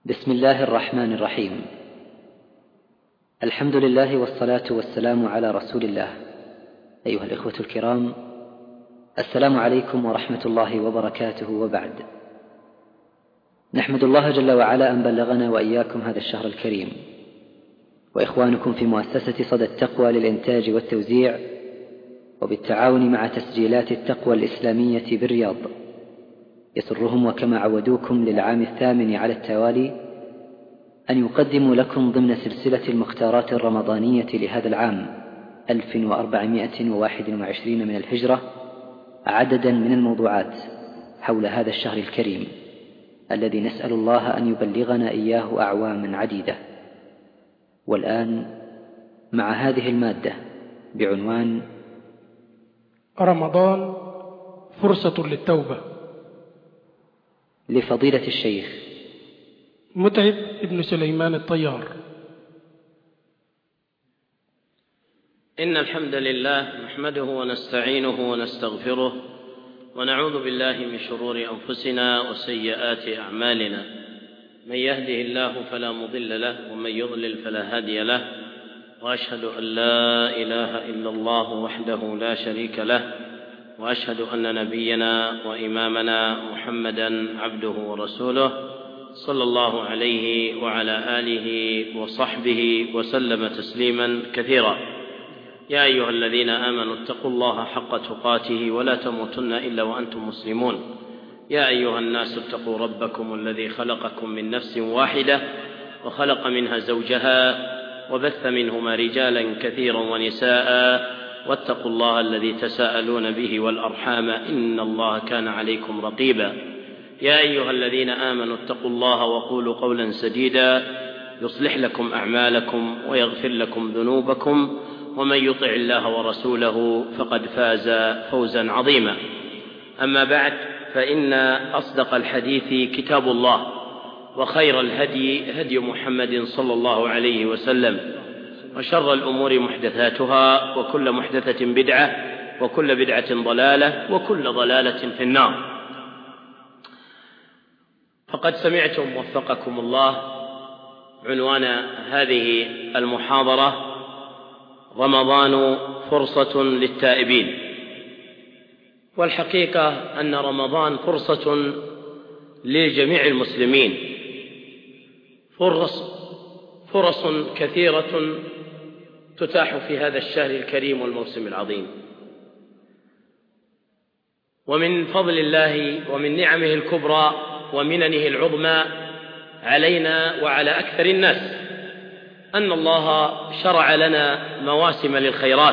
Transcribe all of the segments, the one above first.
بسم الله الرحمن الرحيم. الحمد لله والصلاة والسلام على رسول الله. أيها الإخوة الكرام، السلام عليكم ورحمة الله وبركاته، وبعد. نحمد الله جل وعلا أن بلغنا وإياكم هذا الشهر الكريم، وإخوانكم في مؤسسة صدى التقوى للإنتاج والتوزيع وبالتعاون مع تسجيلات التقوى الإسلامية بالرياض يسرهم وكما عودوكم للعام 8 على التوالي أن يقدموا لكم ضمن سلسلة المختارات الرمضانية لهذا العام 1421 من الهجرة عددا من الموضوعات حول هذا الشهر الكريم الذي نسأل الله أن يبلغنا إياه أعواما عديدة. والآن مع هذه المادة بعنوان رمضان فرصة للتوبة، لفضيلة الشيخ متعب ابن سليمان الطيار. إن الحمد لله نحمده ونستعينه ونستغفره ونعوذ بالله من شرور أنفسنا وسيئات أعمالنا، من يهده الله فلا مضل له ومن يضلل فلا هادي له، وأشهد أن لا إله إلا الله وحده لا شريك له، وأشهد أن نبينا وإمامنا محمدا عبده ورسوله صلى الله عليه وعلى آله وصحبه وسلم تسليما كثيرا. يا أيها الذين آمنوا اتقوا الله حق تقاته ولا تموتن إلا وأنتم مسلمون. يا أيها الناس اتقوا ربكم الذي خلقكم من نفس واحدة وخلق منها زوجها وبث منهما رجالا كثيرا ونساء، واتقوا الله الذي تساءلون به والأرحام إن الله كان عليكم رقيبا. يا أيها الذين آمنوا اتقوا الله وقولوا قولا سديدا يصلح لكم أعمالكم ويغفر لكم ذنوبكم، ومن يطع الله ورسوله فقد فاز فوزا عظيما. أما بعد، فإن أصدق الحديث كتاب الله، وخير الهدي هدي محمد صلى الله عليه وسلم، وشر الأمور محدثاتها، وكل محدثة بدعة، وكل بدعة ضلالة، وكل ضلالة في النار. فقد سمعتم وفقكم الله عنوان هذه المحاضرة: رمضان فرصة للتائبين. والحقيقة أن رمضان فرصة لجميع المسلمين، فرص كثيرة تتاح في هذا الشهر الكريم والموسم العظيم. ومن فضل الله ومن نعمه الكبرى ومننه العظمى علينا وعلى أكثر الناس أن الله شرع لنا مواسم للخيرات،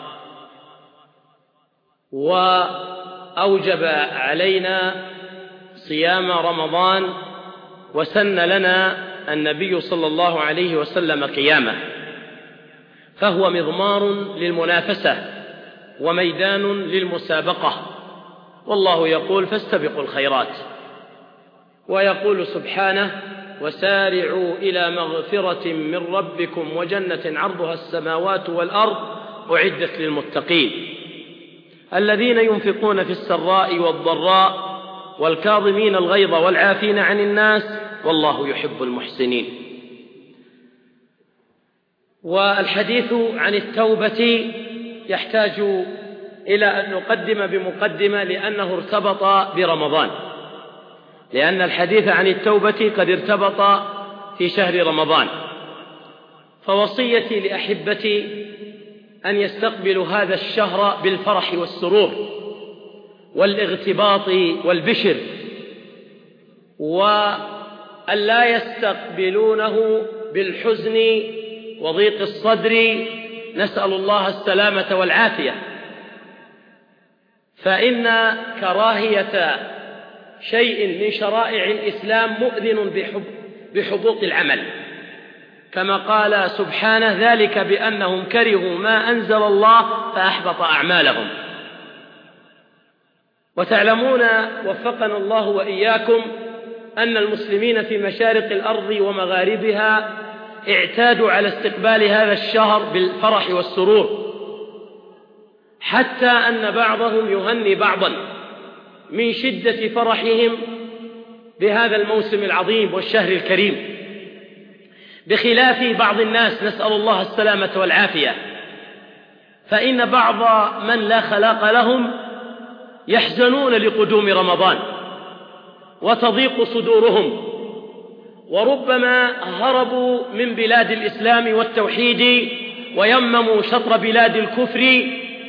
وأوجب علينا صيام رمضان، وسن لنا النبي صلى الله عليه وسلم قيامه، فهو مضمار للمنافسة وميدان للمسابقة. والله يقول: فاستبقوا الخيرات، ويقول سبحانه: وسارعوا إلى مغفرة من ربكم وجنة عرضها السماوات والأرض أعدت للمتقين الذين ينفقون في السراء والضراء والكاظمين الغيظ والعافين عن الناس والله يحب المحسنين. والحديث عن التوبة يحتاج إلى أن نقدم بمقدمة، لأنه ارتبط برمضان، لأن الحديث عن التوبة قد ارتبط في شهر رمضان. فوصيتي لأحبتي أن يستقبلوا هذا الشهر بالفرح والسرور والاغتباط والبشر، وأن لا يستقبلونه بالحزن وضيق الصدر، نسأل الله السلامة والعافية. فإن كراهية شيء من شرائع الإسلام مؤذن بحبوط العمل، كما قال سبحانه: ذلك بأنهم كرهوا ما أنزل الله فأحبط أعمالهم. وتعلمون وفقنا الله وإياكم أن المسلمين في مشارق الأرض ومغاربها اعتادوا على استقبال هذا الشهر بالفرح والسرور، حتى أن بعضهم يهني بعضا من شدة فرحهم بهذا الموسم العظيم والشهر الكريم، بخلاف بعض الناس، نسأل الله السلامة والعافية، فإن بعض من لا خلاق لهم يحزنون لقدوم رمضان وتضيق صدورهم، وربما هربوا من بلاد الإسلام والتوحيد ويمموا شطر بلاد الكفر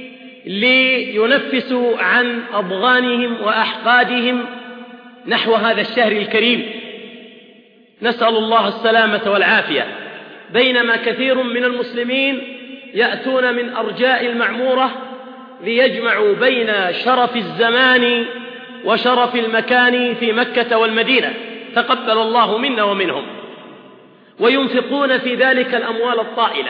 لينفسوا عن أضغانهم وأحقادهم نحو هذا الشهر الكريم، نسأل الله السلامة والعافية، بينما كثير من المسلمين يأتون من أرجاء المعمورة ليجمعوا بين شرف الزمان وشرف المكان في مكة والمدينة، تقبل الله منا ومنهم، وينفقون في ذلك الأموال الطائلة،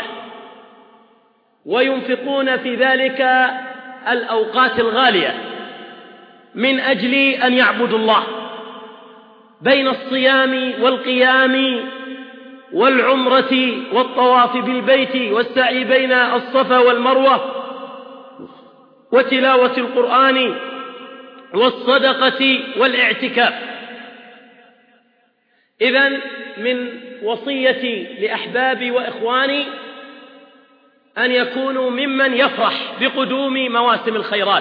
وينفقون في ذلك الأوقات الغالية من أجل أن يعبدوا الله بين الصيام والقيام والعمرة والطواف بالبيت والسعي بين الصفا والمروة وتلاوة القرآن والصدقة والاعتكاف. إذن من وصيتي لأحبابي وإخواني أن يكونوا ممن يفرح بقدوم مواسم الخيرات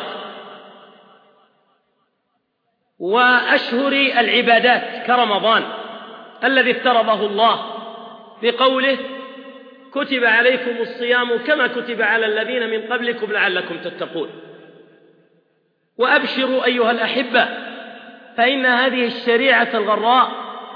وأشهر العبادات كرمضان الذي افترضه الله بقوله: كتب عليكم الصيام كما كتب على الذين من قبلكم لعلكم تتقون. وأبشروا أيها الأحبة، فإن هذه الشريعة الغراء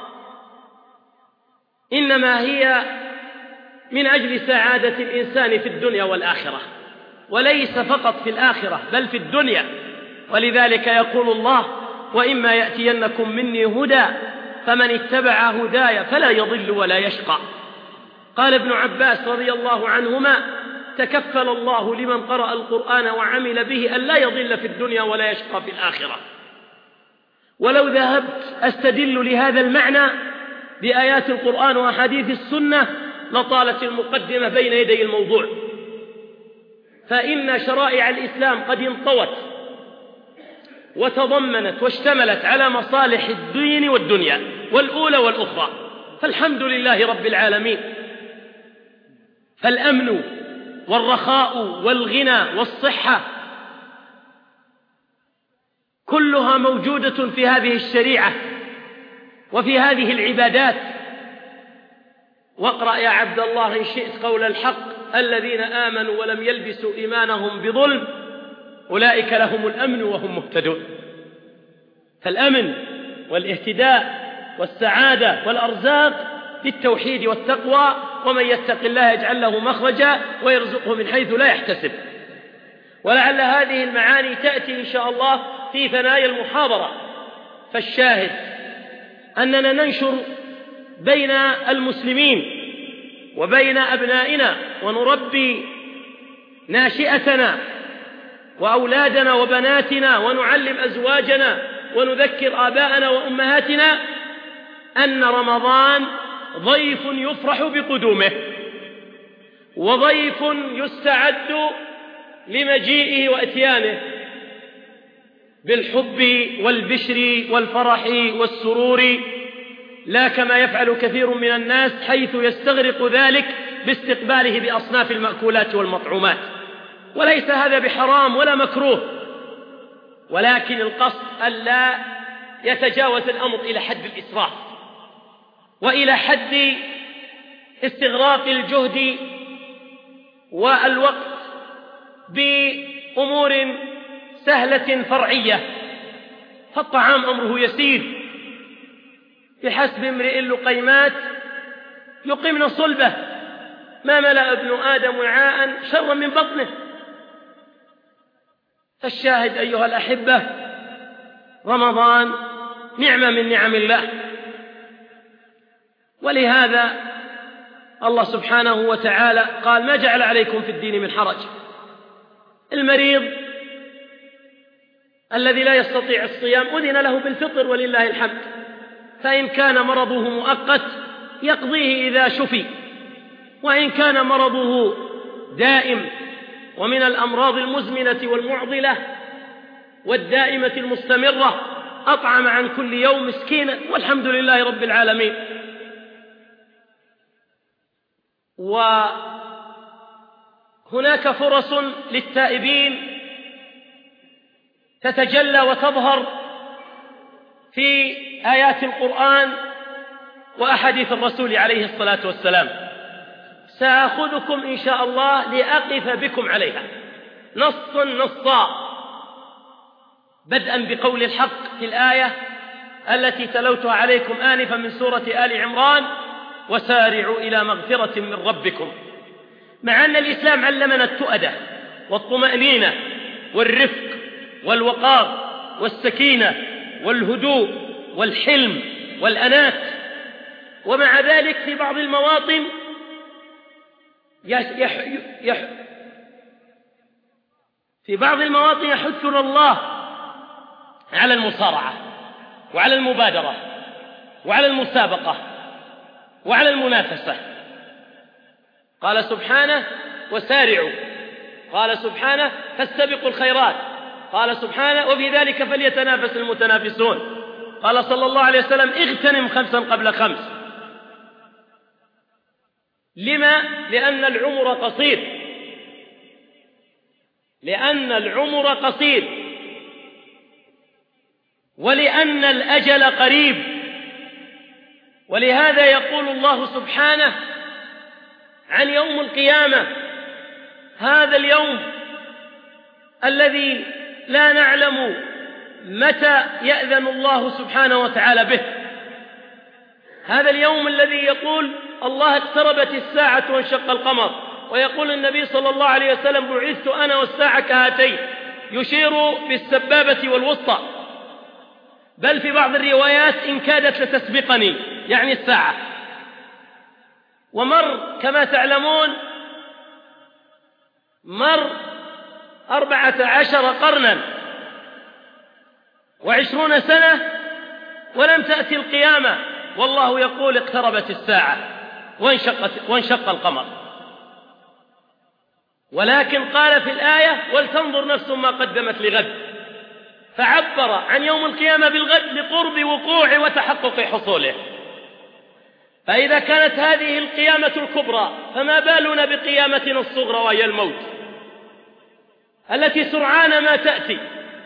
إنما هي من أجل سعادة الإنسان في الدنيا والآخرة، وليس فقط في الآخرة بل في الدنيا. ولذلك يقول الله: وإما يأتينكم مني هدى فمن اتبع هداي فلا يضل ولا يشقى. قال ابن عباس رضي الله عنهما: تكفل الله لمن قرأ القرآن وعمل به أن لا يضل في الدنيا ولا يشقى في الآخرة. ولو ذهبت أستدل لهذا المعنى بآيات القرآن وأحاديث السنة لطالت المقدمة بين يدي الموضوع، فإن شرائع الإسلام قد انطوت وتضمنت واشتملت على مصالح الدين والدنيا والأولى والأخرى، فالحمد لله رب العالمين. فالأمن والرخاء والغنى والصحة كلها موجودة في هذه الشريعة وفي هذه العبادات. واقرأ يا عبد الله إن شئت قول الحق: الذين آمنوا ولم يلبسوا إيمانهم بظلم أولئك لهم الأمن وهم مهتدون. فالأمن والاهتداء والسعادة والأرزاق بالتوحيد والتقوى، ومن يتق الله يجعل له مخرجا ويرزقه من حيث لا يحتسب. ولعل هذه المعاني تأتي إن شاء الله في ثنايا المحاضرة. فالشاهد أننا ننشر بين المسلمين وبين أبنائنا ونربي ناشئتنا وأولادنا وبناتنا ونعلم أزواجنا ونذكر آباءنا وأمهاتنا أن رمضان ضيف يفرح بقدومه، وضيف يستعد لمجيئه وأتيانه بالحب والبشر والفرح والسرور، لا كما يفعل كثير من الناس حيث يستغرق ذلك باستقباله بأصناف المأكولات والمطعومات. وليس هذا بحرام ولا مكروه، ولكن القصد ألا يتجاوز الأمر إلى حد الإسراف وإلى حد استغراق الجهد والوقت بأمور سهلة فرعية. فالطعام أمره يسير، بحسب امرئ لقيمات يقمن صلبه، ما ملأ ابن آدم وعاء شرا من بطنه. فالشاهد أيها الأحبة، رمضان نعمة من نعم الله، ولهذا الله سبحانه وتعالى قال: ما جعل عليكم في الدين من حرج. المريض الذي لا يستطيع الصيام أذن له بالفطر ولله الحمد، فإن كان مرضه مؤقت يقضيه إذا شفي، وإن كان مرضه دائم ومن الأمراض المزمنة والمعضلة والدائمة المستمرة أطعم عن كل يوم مسكينا، والحمد لله رب العالمين. وهناك فرص للتائبين تتجلى وتظهر في آيات القرآن وأحاديث الرسول عليه الصلاة والسلام، سأخذكم إن شاء الله لأقف بكم عليها نصا، بدءا بقول الحق في الآية التي تلوتها عليكم آنفا من سورة آل عمران: وسارعوا إلى مغفرة من ربكم. مع أن الإسلام علمنا التؤدة والطمأنينة والرفق والوقار والسكينة والهدوء والحلم والأنات، ومع ذلك في بعض المواطن يحثنا الله على المصارعة وعلى المبادرة وعلى المسابقة وعلى المنافسة. قال سبحانه: وسارعوا. قال سبحانه: فاستبقوا الخيرات. قال سبحانه: وفي ذلك فليتنافس المتنافسون. قال صلى الله عليه وسلم: اغتنم 5 قبل 5. لما؟ لأن العمر قصير، لأن العمر قصير، ولأن الأجل قريب. ولهذا يقول الله سبحانه عن يوم القيامة: هذا اليوم الذي لا نعلم متى يأذن الله سبحانه وتعالى به، هذا اليوم الذي يقول الله: اقتربت الساعة وانشق القمر، ويقول النبي صلى الله عليه وسلم: بعثت أنا والساعة كهاتين، يشير بالسبابة والوسطى، بل في بعض الروايات: إن كادت لتسبقني، يعني الساعة. ومر كما تعلمون 14 قرنا و20 سنة ولم تأتي القيامة، والله يقول: اقتربت الساعة وانشق القمر. ولكن قال في الآية: ولتنظر نفس ما قدمت لغد، فعبر عن يوم القيامة بالغد لقرب وقوعه وتحقق حصوله. فإذا كانت هذه القيامة الكبرى، فما بالنا بقيامتنا الصغرى وهي الموت، التي سرعان ما تأتي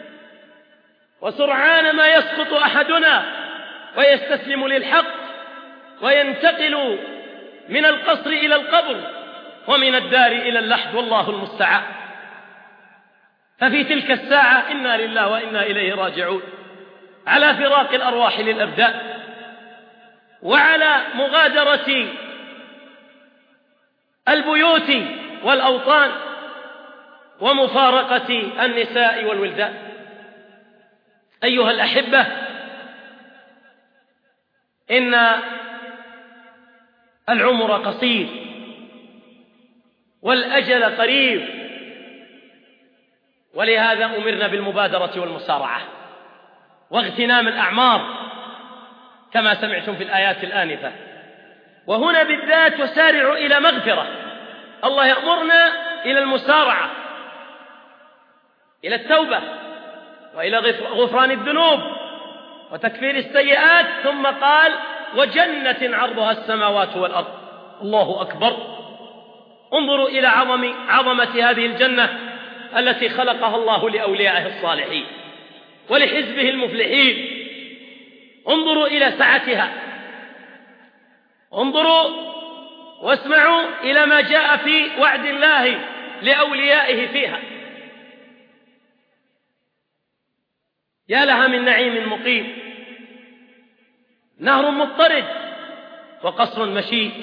وسرعان ما يسقط أحدنا ويستسلم للحق وينتقل من القصر إلى القبر ومن الدار إلى اللحد، والله المستعان. ففي تلك الساعة إنا لله وإنا إليه راجعون، على فراق الأرواح للأبدان، وعلى مغادرة البيوت والأوطان، ومفارقة النساء والولدان. أيها الأحبة، إن العمر قصير والأجل قريب، ولهذا أمرنا بالمبادرة والمسارعة واغتنام الأعمار كما سمعتم في الآيات الآنفة. وهنا بالذات: وسارعوا إلى مغفرة. الله يأمرنا إلى المسارعة، إلى التوبة، وإلى غفران الذنوب وتكفير السيئات، ثم قال: وجنة عرضها السماوات والأرض. الله أكبر! انظروا إلى عظمة هذه الجنة التي خلقها الله لأوليائه الصالحين ولحزبه المفلحين. انظروا إلى سعتها، انظروا واسمعوا إلى ما جاء في وعد الله لأوليائه فيها. يا لها من نعيم مقيم، نهر مضطرد وقصر مشيد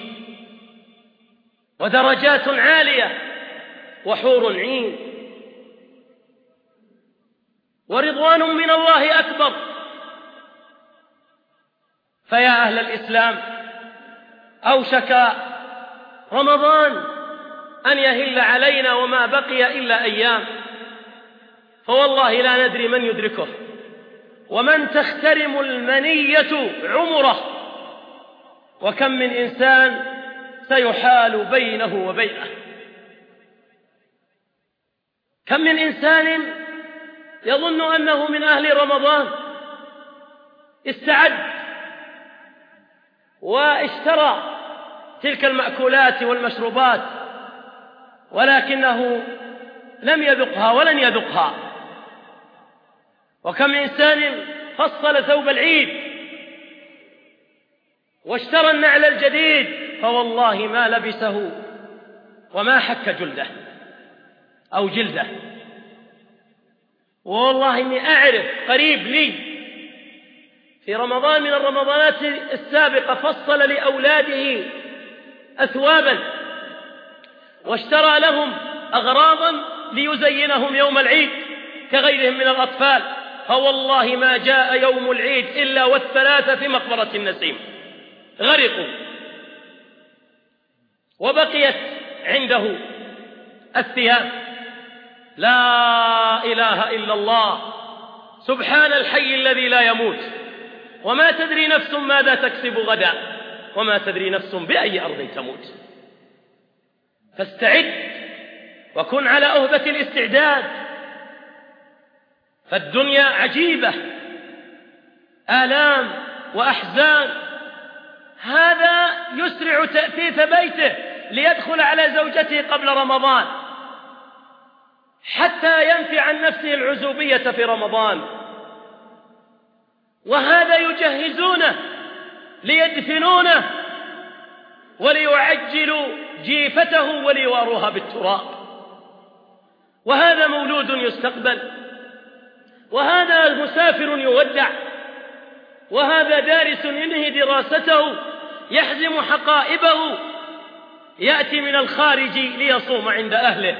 ودرجات عالية وحور عين ورضوان من الله أكبر. فيا أهل الإسلام، أوشك رمضان أن يهل علينا وما بقي إلا أيام، فوالله لا ندري من يدركه ومن تخترم المنية عمره، وكم من إنسان سيحال بينه وبينه. كم من إنسان يظن أنه من أهل رمضان استعد واشترى تلك المأكولات والمشروبات، ولكنه لم يذقها ولن يذقها. وكم إنسان فصل ثوب العيد واشترى النعل الجديد فوالله ما لبسه وما حك جلده أو جلده. والله إني أعرف قريب لي في رمضان من الرمضانات السابقة فصل لأولاده أثوابا واشترى لهم أغراضا ليزينهم يوم العيد كغيرهم من الأطفال، فوالله ما جاء يوم العيد إلا والثلاثة في مقبرة النسيم غرقوا، وبقيت عنده الثياب. لا إله إلا الله، سبحان الحي الذي لا يموت، وما تدري نفس ماذا تكسب غدا، وما تدري نفس بأي أرض تموت. فاستعد وكن على أهبة الاستعداد، فالدنيا عجيبة، آلام وأحزان. هذا يسرع تأثيث بيته ليدخل على زوجته قبل رمضان حتى ينفي عن نفسه العزوبية في رمضان، وهذا يجهزونه ليدفنونه وليعجلوا جيفته وليواروها بالتراب. وهذا مولود يستقبل، وهذا مسافر يودع، وهذا دارس ينهي دراسته يحزم حقائبه يأتي من الخارج ليصوم عند أهله.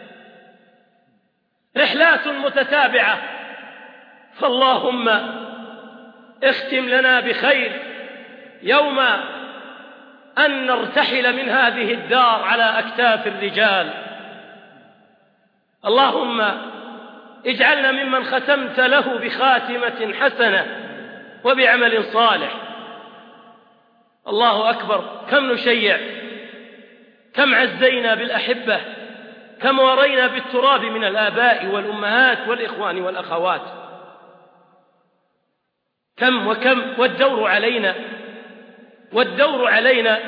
رحلات متتابعة، فاللهم اختم لنا بخير يوم أن نرتحل من هذه الدار على أكتاف الرجال. اللهم اجعلنا ممن ختمت له بخاتمة حسنة وبعمل صالح. الله أكبر، كم نشيع، كم عزينا بالأحبة، كم ورينا بالتراب من الآباء والأمهات والإخوان والأخوات، كم وكم، والدور علينا والدور علينا.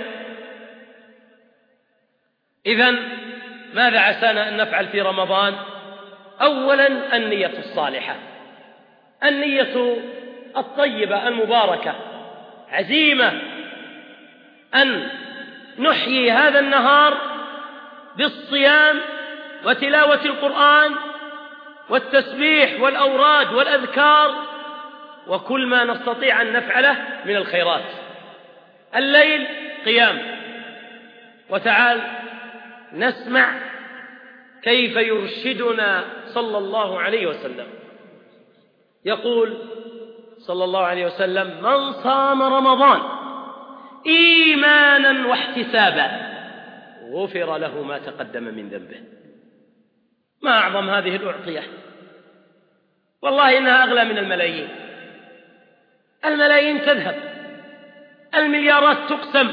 إذن ماذا عسانا أن نفعل في رمضان؟ أولا النية الصالحة، النية الطيبة المباركة، عزيمة أن نحيي هذا النهار بالصيام وتلاوة القرآن والتسبيح والأوراد والأذكار وكل ما نستطيع أن نفعله من الخيرات. الليل قيام. وتعال نسمع كيف يرشدنا صلى الله عليه وسلم. يقول صلى الله عليه وسلم: من صام رمضان إيمانا واحتسابا غفر له ما تقدم من ذنبه. ما أعظم هذه الأعطية، والله إنها أغلى من الملايين. الملايين تذهب، المليارات تقسم.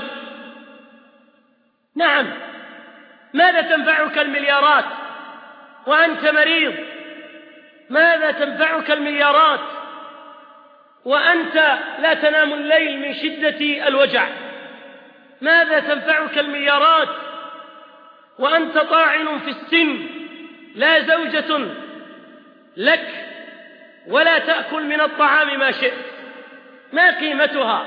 نعم، ماذا تنفعك المليارات وأنت مريض؟ ماذا تنفعك المليارات وأنت لا تنام الليل من شدة الوجع؟ ماذا تنفعك المليارات وأنت طاعن في السن، لا زوجة لك ولا تأكل من الطعام ما شئت؟ ما قيمتها؟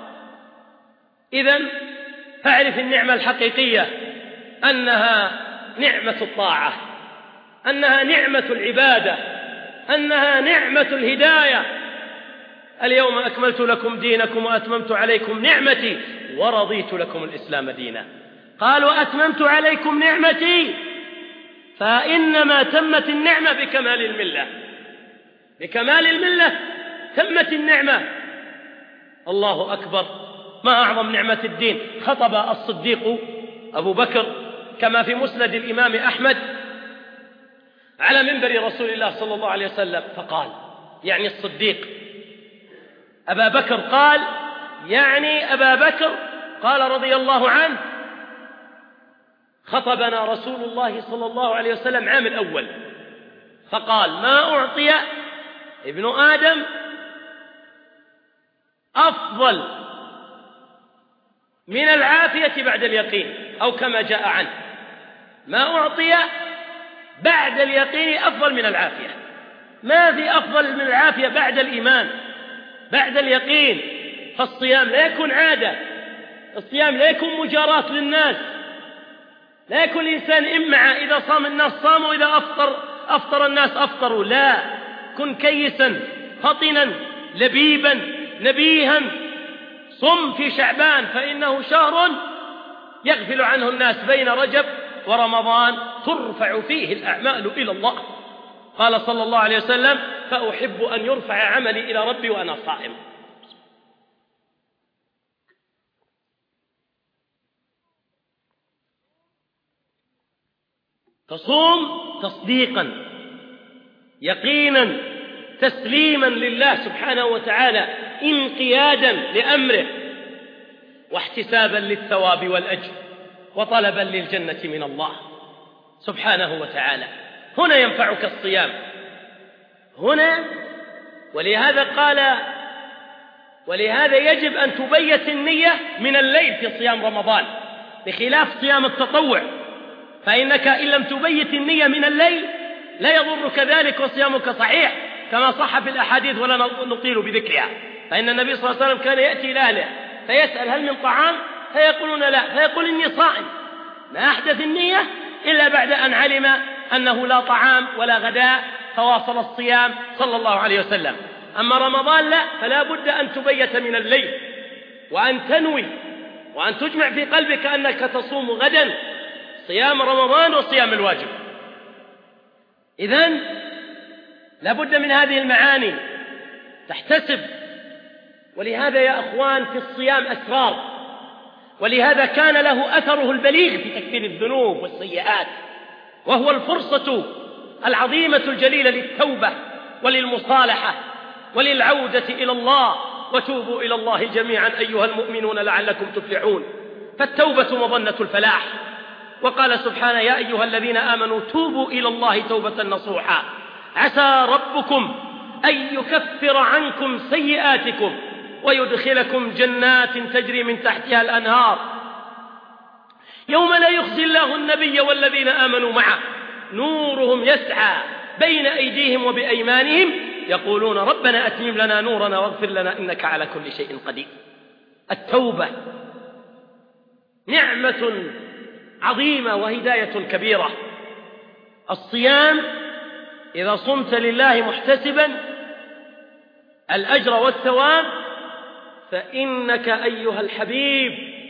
إذن فاعرف النعمة الحقيقية أنها نعمة الطاعة، أنها نعمة العبادة، أنها نعمة الهداية. اليوم أكملت لكم دينكم وأتممت عليكم نعمتي ورضيت لكم الإسلام دينا. قال: وأتممت عليكم نعمتي، فإنما تمت النعمة بكمال الملة. بكمال الملة تمت النعمة. الله أكبر، ما أعظم نعمة الدين. خطب الصديق أبو بكر كما في مسند الإمام أحمد على منبر رسول الله صلى الله عليه وسلم، فقال، يعني الصديق أبا بكر، قال يعني أبا بكر، قال رضي الله عنه: خطبنا رسول الله صلى الله عليه وسلم عام الأول فقال: ما أعطي ابن آدم أفضل من العافية بعد اليقين، أو كما جاء عنه: ما أعطي بعد اليقين أفضل من العافية. ما في أفضل من العافية بعد الإيمان، بعد اليقين. فالصيام لا يكون عادة، الصيام لا يكون مجاراة للناس، لا يكون الإنسان إمعة، إذا صام الناس صاموا وإذا أفطر الناس أفطروا. لا، كن كيسا فطنا لبيبا نبيها. صم في شعبان فإنه شهر يغفل عنه الناس، بين رجب ورمضان ترفع فيه الأعمال إلى الله. قال صلى الله عليه وسلم: فأحب أن يرفع عملي إلى ربي وأنا صائم. تصوم تصديقا يقينا تسليما لله سبحانه وتعالى، انقيادا لأمره، واحتسابا للثواب والأجر، وطلبا للجنة من الله سبحانه وتعالى. هنا ينفعك الصيام، هنا. ولهذا يجب أن تبيت النية من الليل في صيام رمضان، بخلاف صيام التطوع، فإنك إن لم تبيت النية من الليل لا يضرك ذلك وصيامك صحيح، كما صح في الأحاديث ولا نطيل بذكرها. فإن النبي صلى الله عليه وسلم كان يأتي إلى أهله فيسأل: هل من طعام؟ فيقولون لا، فيقول: إني صائم. ما أحدث النية إلا بعد أن علم أنه لا طعام ولا غداء، فواصل الصيام صلى الله عليه وسلم. أما رمضان لا، فلا بد أن تبيت من الليل، وأن تنوي، وأن تجمع في قلبك أنك تصوم غدا صيام رمضان وصيام الواجب. إذن لا بد من هذه المعاني تحتسب. ولهذا يا أخوان في الصيام أسرار، ولهذا كان له أثره البليغ في تكفير الذنوب والسيئات، وهو الفرصة العظيمة الجليلة للتوبة وللمصالحة وللعودة إلى الله. وتوبوا إلى الله جميعا أيها المؤمنون لعلكم تفلحون، فالتوبة مظنة الفلاح. وقال سبحانه: يا أيها الذين آمنوا توبوا إلى الله توبة نصوحا عسى ربكم أن يكفر عنكم سيئاتكم ويدخلكم جنات تجري من تحتها الأنهار يوم لا يخزي الله النبي والذين آمنوا معه نورهم يسعى بين أيديهم وبأيمانهم يقولون ربنا أتمم لنا نورنا واغفر لنا إنك على كل شيء قدير. التوبة نعمة عظيمة وهداية كبيرة. الصيام إذا صمت لله محتسبا الأجر والثواب فإنك أيها الحبيب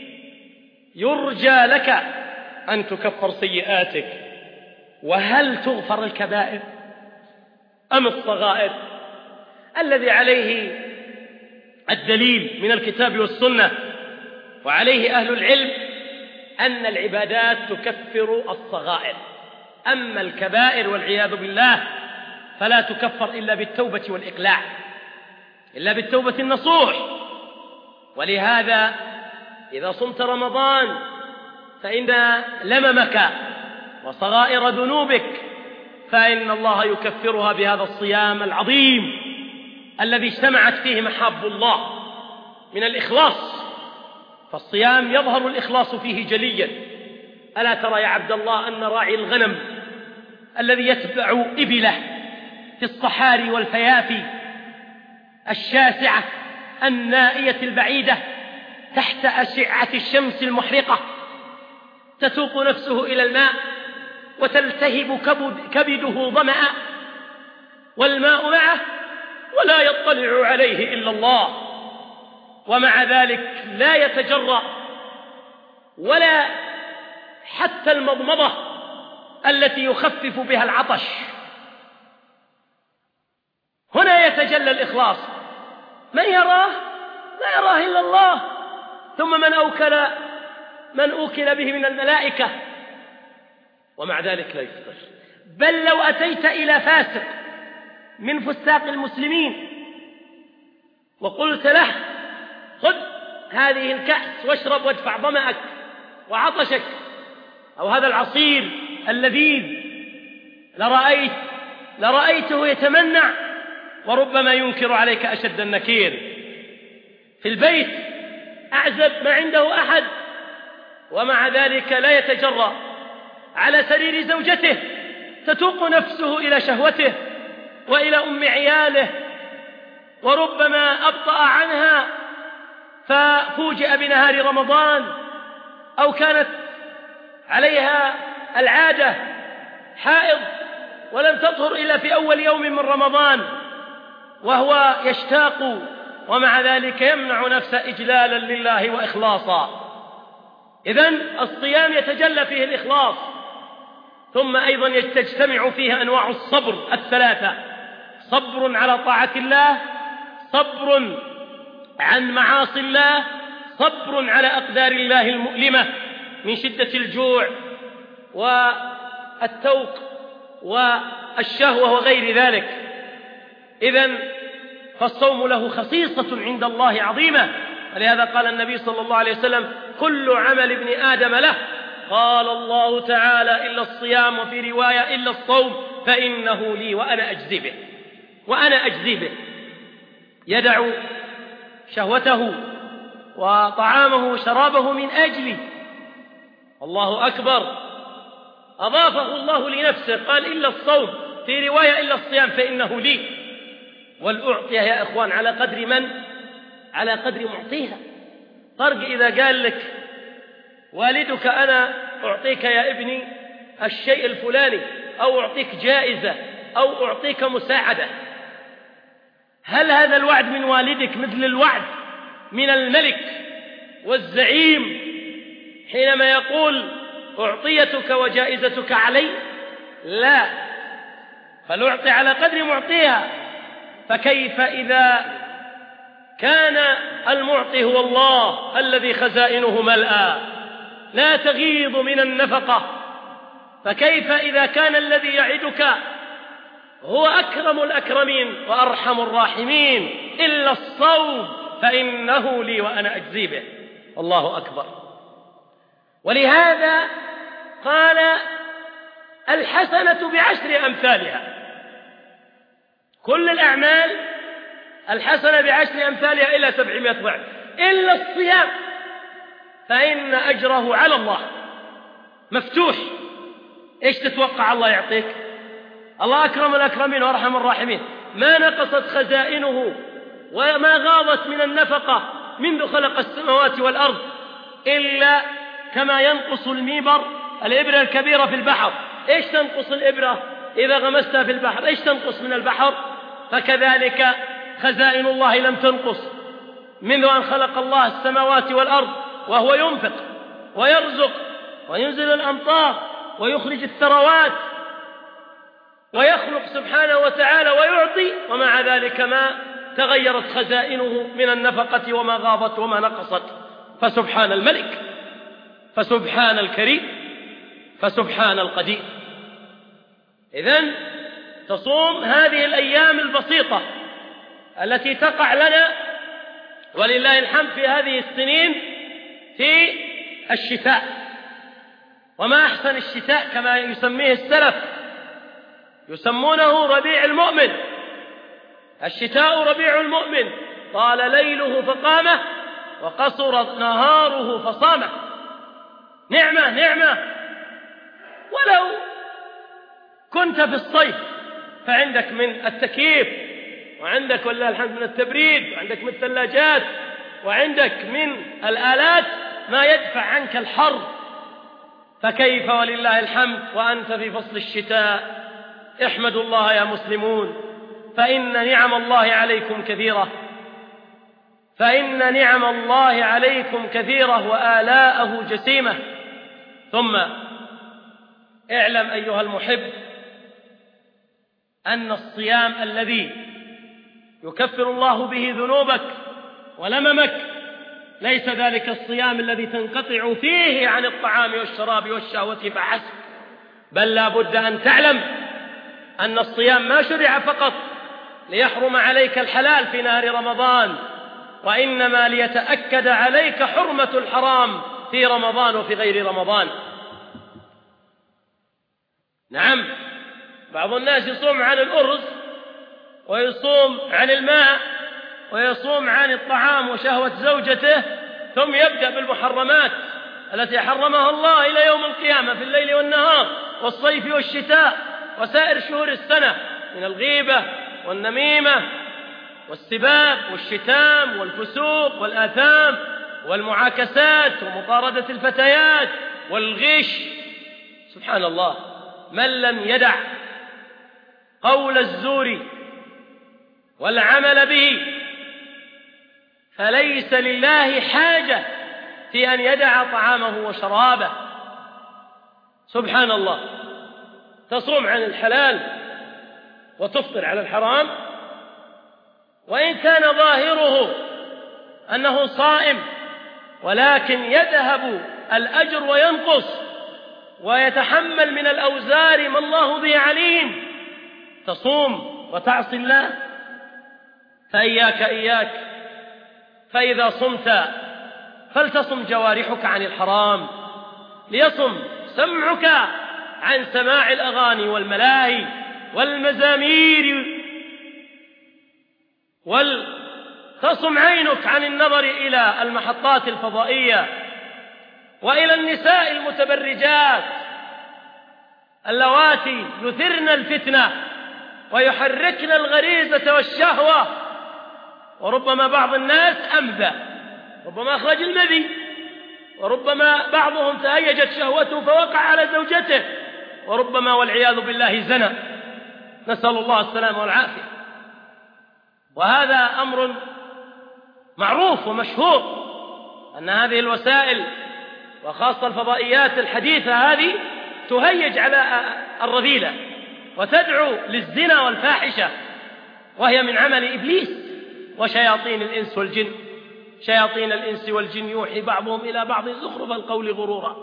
يرجى لك أن تكفر سيئاتك. وهل تغفر الكبائر أم الصغائر؟ الذي عليه الدليل من الكتاب والسنة وعليه أهل العلم أن العبادات تكفر الصغائر، أما الكبائر والعياذ بالله فلا تكفر إلا بالتوبة والإقلاع، إلا بالتوبة النصوح. ولهذا إذا صمت رمضان فإن لممك وصغائر ذنوبك فإن الله يكفرها بهذا الصيام العظيم الذي اجتمعت فيه محاب الله من الإخلاص. فالصيام يظهر الإخلاص فيه جليا. ألا ترى يا عبد الله أن راعي الغنم الذي يتبع إبله في الصحاري والفيافي الشاسعة النائية البعيدة تحت أشعة الشمس المحرقة تسوق نفسه إلى الماء وتلتهب كبده ظمأ والماء معه ولا يطلع عليه إلا الله، ومع ذلك لا يتجرأ ولا حتى المضمضة التي يخفف بها العطش. هنا يتجلى الإخلاص. من يراه؟ لا يراه إلا الله. ثم من أوكل به من الملائكة، ومع ذلك لا يفطر. بل لو أتيت إلى فاسق من فساق المسلمين وقلت له خذ هذه الكأس واشرب وادفع ظمأك وعطشك، أو هذا العصير اللذيذ، لرأيته يتمنع وربما ينكر عليك أشد النكير. في البيت أعزب ما عنده أحد، ومع ذلك لا يتجرأ على سرير زوجته، تتوق نفسه إلى شهوته وإلى أم عياله، وربما أبطأ عنها ففوجئ بنهار رمضان، أو كانت عليها العادة حائض ولم تطهر إلا في أول يوم من رمضان، وهو يشتاق، ومع ذلك يمنع نفسه إجلالا لله وإخلاصا. إذن الصيام يتجلى فيه الإخلاص، ثم أيضا تجتمع فيه أنواع الصبر الثلاثة: صبر على طاعة الله، صبر عن معاصي الله، صبر على أقدار الله المؤلمة من شدة الجوع والتوق والشهوة وغير ذلك. إذن فالصوم له خصيصة عند الله عظيمة، ولهذا قال النبي صلى الله عليه وسلم: كل عمل ابن آدم له، قال الله تعالى: إلا الصيام، وفي رواية: إلا الصوم فإنه لي وأنا أجزي به. وأنا أجزي به، يدع شهوته وطعامه وشرابه من أجلي. الله أكبر، أضافه الله لنفسه، قال: إلا الصوم، في رواية: إلا الصيام فإنه لي. والأعطية يا إخوان على قدر من؟ على قدر معطيها. فرق إذا قال لك والدك: أنا أعطيك يا ابني الشيء الفلاني، أو أعطيك جائزة، أو أعطيك مساعدة، هل هذا الوعد من والدك مثل الوعد من الملك والزعيم حينما يقول: أعطيتك وجائزتك علي؟ لا، فالأعطي على قدر معطيها. فكيف إذا كان المعطي هو الله الذي خزائنه ملأى لا تغيض من النفقة؟ فكيف إذا كان الذي يعدك هو أكرم الأكرمين وأرحم الراحمين؟ إلا الصوم فإنه لي وأنا أجزي به. الله أكبر. ولهذا قال: الحسنة بعشر أمثالها. كل الأعمال الحسنة بعشر أمثالها إلى 700 ضعف، إلا الصيام فإن أجره على الله مفتوح. إيش تتوقع الله يعطيك؟ الله أكرم الأكرمين وأرحم الراحمين، ما نقصت خزائنه وما غاضت من النفقة منذ خلق السماوات والأرض إلا كما ينقص الميبر الإبرة الكبيرة في البحر. إيش تنقص الإبرة إذا غمستها في البحر؟ إيش تنقص من البحر؟ فكذلك خزائن الله لم تنقص منذ أن خلق الله السماوات والأرض، وهو ينفق ويرزق وينزل الأمطار ويخرج الثروات ويخلق سبحانه وتعالى ويعطي، ومع ذلك ما تغيرت خزائنه من النفقة وما غابت وما نقصت. فسبحان الملك، فسبحان الكريم، فسبحان القدير. إذن تصوم هذه الأيام البسيطة التي تقع لنا ولله الحمد في هذه السنين في الشتاء. وما أحسن الشتاء كما يسميه السلف، يسمونه ربيع المؤمن. الشتاء ربيع المؤمن، طال ليله فقامه وقصر نهاره فصامه. نعمة نعمة. ولو كنت في الصيف فعندك من التكييف، وعندك ولله الحمد من التبريد، وعندك من الثلاجات، وعندك من الآلات ما يدفع عنك الحر، فكيف ولله الحمد وأنت في فصل الشتاء؟ احمدوا الله يا مسلمون، فإن نعم الله عليكم كثيرة، فإن نعم الله عليكم كثيرة وآلاءه جسيمة. ثم اعلم أيها المحب أن الصيام الذي يكفر الله به ذنوبك ولممك ليس ذلك الصيام الذي تنقطع فيه عن الطعام والشراب والشهوة فحسب، بل لا بد أن تعلم أن الصيام ما شرع فقط ليحرم عليك الحلال في نهار رمضان، وإنما ليتأكد عليك حرمة الحرام في رمضان وفي غير رمضان. نعم، بعض الناس يصوم عن الأرز ويصوم عن الماء ويصوم عن الطعام وشهوة زوجته، ثم يبدأ بالمحرمات التي حرمها الله إلى يوم القيامة في الليل والنهار والصيف والشتاء وسائر شهور السنة، من الغيبة والنميمة والسباب والشتام والفسوق والآثام والمعاكسات ومطاردة الفتيات والغش. سبحان الله، من لم يدع قول الزور والعمل به فليس لله حاجة في أن يدع طعامه وشرابه. سبحان الله، تصوم عن الحلال وتفطر على الحرام، وإن كان ظاهره أنه صائم ولكن يذهب الأجر وينقص ويتحمل من الأوزار ما الله به عليم. تصوم وتعصي الله، فإياك فإذا صمت فلتصم جوارحك عن الحرام، ليصم سمعك عن سماع الأغاني والملاهي والمزامير، ولتصم عينك عن النظر إلى المحطات الفضائية وإلى النساء المتبرجات اللواتي يثرن الفتنة ويحركن الغريزة والشهوة. وربما بعض الناس أمذى، ربما أخرج المذي، وربما بعضهم تهيجت شهوته فوقع على زوجته، وربما والعياذ بالله زنى، نسأل الله السلامة والعافية. وهذا أمر معروف ومشهور أن هذه الوسائل وخاصة الفضائيات الحديثة هذه تهيج على الرذيلة وتدعو للزنا والفاحشة، وهي من عمل إبليس وشياطين الإنس والجن. شياطين الإنس والجن يوحي بعضهم إلى بعض زخرف القول غرورا.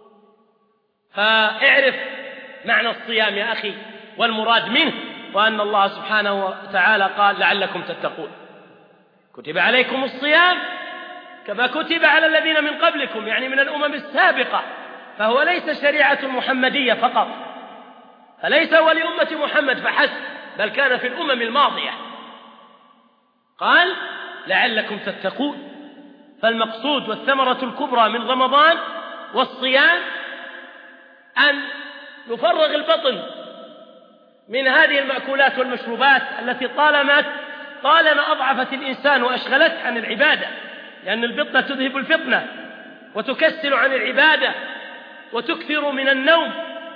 فاعرف معنى الصيام يا أخي والمراد منه، وأن الله سبحانه وتعالى قال لعلكم تتقون. كتب عليكم الصيام كما كتب على الذين من قبلكم، يعني من الأمم السابقة، فهو ليس شريعة محمدية فقط، فليس هو لأمة محمد فحسب، بل كان في الأمم الماضية. قال لعلكم تتقون. فالمقصود والثمرة الكبرى من رمضان والصيام أن نفرغ البطن من هذه المأكولات والمشروبات التي طالما أضعفت الإنسان وأشغلته عن العبادة، لأن البطنة تذهب الفطنة وتكسل عن العبادة وتكثر من النوم.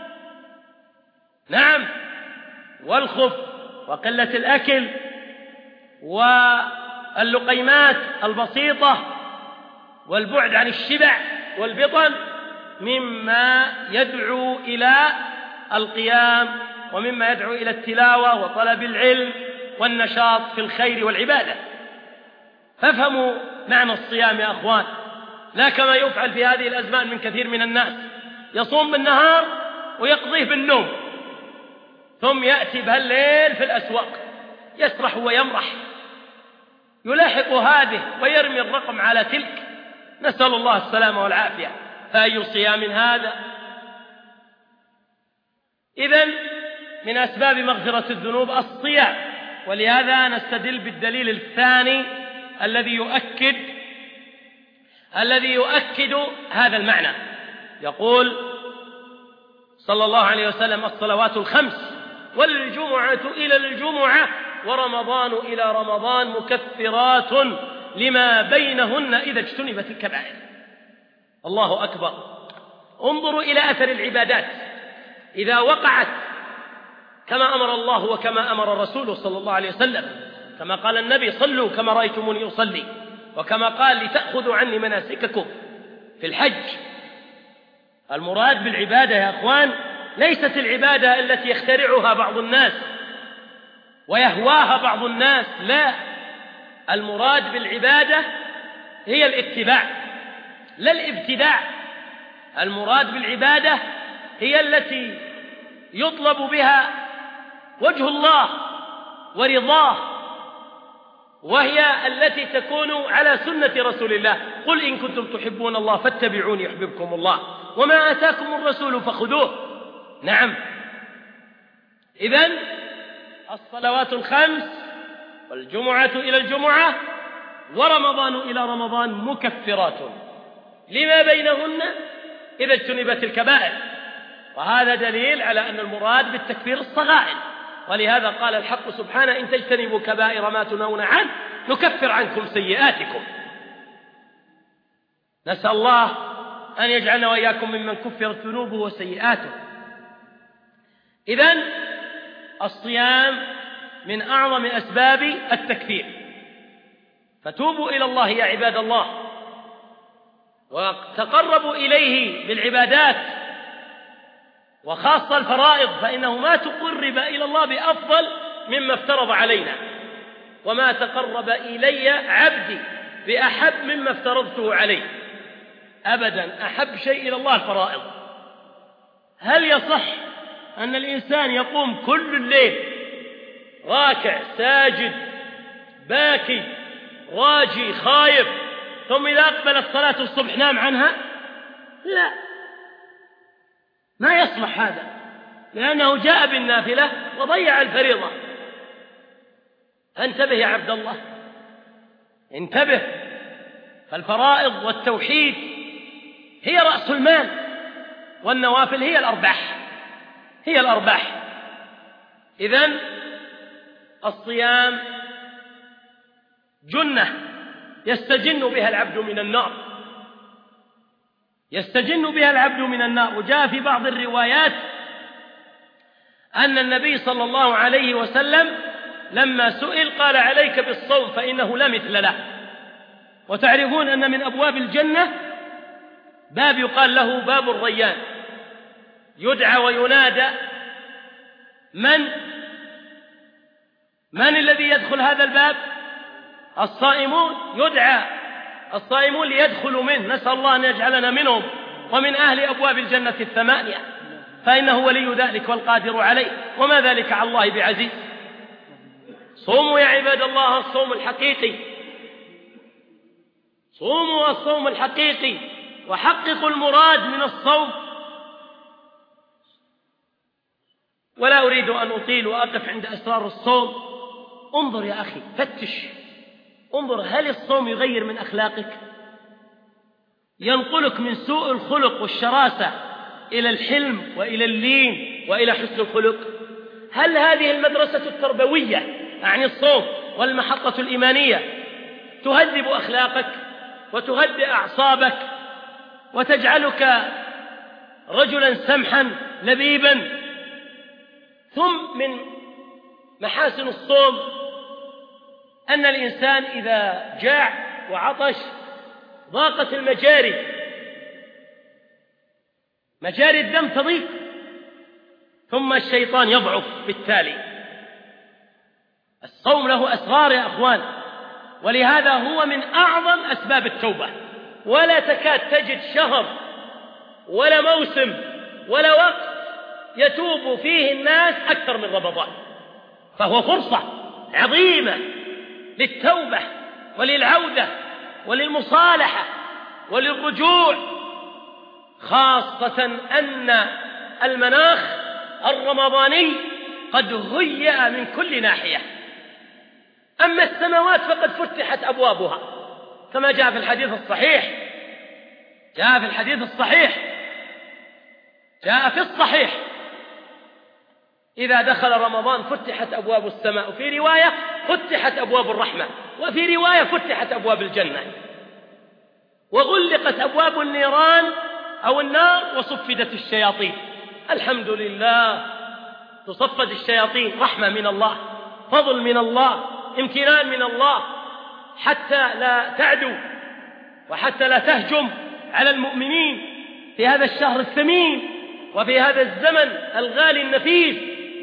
نعم، والخف وقلة الأكل واللقيمات البسيطة والبعد عن الشبع والبطن مما يدعو إلى القيام ومما يدعو إلى التلاوة وطلب العلم والنشاط في الخير والعبادة. فافهموا معنى الصيام يا أخوان، لا كما يفعل في هذه الأزمان من كثير من الناس، يصوم بالنهار ويقضيه بالنوم، ثم يأتي بهالليل في الأسواق يسرح ويمرح، يلاحق هذه ويرمي الرقم على تلك، نسأل الله السلامة والعافية. فأي صيام هذا؟ إذن من أسباب مغفرة الذنوب الصيام، ولهذا نستدل بالدليل الثاني الذي يؤكد هذا المعنى. يقول صلى الله عليه وسلم: الصلوات الخمس والجمعة إلى الجمعة ورمضان إلى رمضان مكفرات لما بينهن إذا اجتنبت الكبائر. الله أكبر. انظروا إلى أثر العبادات إذا وقعت كما أمر الله وكما أمر الرسول صلى الله عليه وسلم، كما قال النبي: صلوا كما رأيتموني أصلي، وكما قال: لتأخذوا عني مناسككم في الحج. المراد بالعبادة يا أخوان ليست العبادة التي يخترعها بعض الناس ويهواها بعض الناس، لا، المراد بالعبادة هي الاتباع لا الابتداع. المراد بالعبادة هي التي يطلب بها وجه الله ورضاه، وهي التي تكون على سنة رسول الله: قل إن كنتم تحبون الله فاتبعوني يحببكم الله وما آتاكم الرسول فخذوه. نعم، إذن الصلوات الخمس والجمعة إلى الجمعة ورمضان إلى رمضان مكفرات لما بينهن إذا اجتنبت الكبائر. وهذا دليل على أن المراد بالتكفير الصغائر، ولهذا قال الحق سبحانه: إن تجتنبوا كبائر ما تنهون عنه نكفر عنكم سيئاتكم. نسأل الله أن يجعلنا وإياكم ممن كفرت ذنوبه وسيئاته. إذن الصيام من أعظم أسباب التكفير، فتوبوا إلى الله يا عباد الله، وتقربوا إليه بالعبادات، وخاصة الفرائض، فإنه ما تقرب إلى الله بأفضل مما افترض علينا، وما تقرب إلي عبدي بأحب مما افترضته عليه أبدا. أحب شيء إلى الله الفرائض. هل يصح أن الإنسان يقوم كل الليل راكع ساجد باكي راجي خايف، ثم إذا أقبلت صلاة الصبح نام عنها؟ لا، ما يصلح هذا، لأنه جاء بالنافلة وضيع الفريضة. انتبه يا عبد الله، انتبه، فالفرائض والتوحيد هي رأس المال، والنوافل هي الأرباح. إذن الصيام جنة يستجن بها العبد من النار. وجاء في بعض الروايات أن النبي صلى الله عليه وسلم لما سئل قال: عليك بالصوم فإنه لا مثل له. وتعرفون أن من أبواب الجنة باب يقال له باب الريان، يدعى وينادى: من الذي يدخل هذا الباب؟ الصائمون. يدعى الصائمون ليدخلوا منه، نسأل الله أن يجعلنا منهم ومن أهل أبواب الجنة 8، فإنه ولي ذلك والقادر عليه، وما ذلك على الله بعزيز. صوموا يا عباد الله الصوم الحقيقي، صوموا الصوم الحقيقي، وحققوا المراد من الصوم. ولا أريد أن أطيل وأقف عند أسرار الصوم. انظر يا أخي، فتش، انظر، هل الصوم يغير من أخلاقك؟ ينقلك من سوء الخلق والشراسة إلى الحلم وإلى اللين وإلى حسن الخلق؟ هل هذه المدرسة التربوية عن الصوم والمحطة الإيمانية تهذب أخلاقك وتهدئ أعصابك وتجعلك رجلا سمحا لبيبا؟ ثم من محاسن الصوم أن الإنسان إذا جاع وعطش ضاقت مجاري الدم تضيق، ثم الشيطان يضعف بالتالي. الصوم له أسرار يا أخوان، ولهذا هو من أعظم أسباب التوبة. ولا تكاد تجد شهر ولا موسم ولا وقت يتوب فيه الناس أكثر من رمضان، فهو فرصة عظيمة للتوبة وللعودة وللمصالحة وللرجوع، خاصة أن المناخ الرمضاني قد هيأ من كل ناحية. أما السماوات فقد فتحت أبوابها كما جاء في الحديث الصحيح إذا دخل رمضان فتحت أبواب السماء، وفي رواية فتحت أبواب الرحمة، وفي رواية فتحت أبواب الجنة، وغلقت أبواب النيران أو النار وصفدت الشياطين. الحمد لله، تصفد الشياطين، رحمة من الله، فضل من الله، امتنان من الله، حتى لا تعدو وحتى لا تهجم على المؤمنين في هذا الشهر الثمين وفي هذا الزمن الغالي النفيس،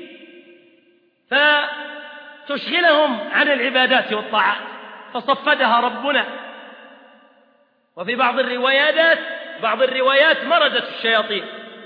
فتشغلهم عن العبادات والطاعات، فصفدها ربنا. وفي بعض الروايات مردت الشياطين.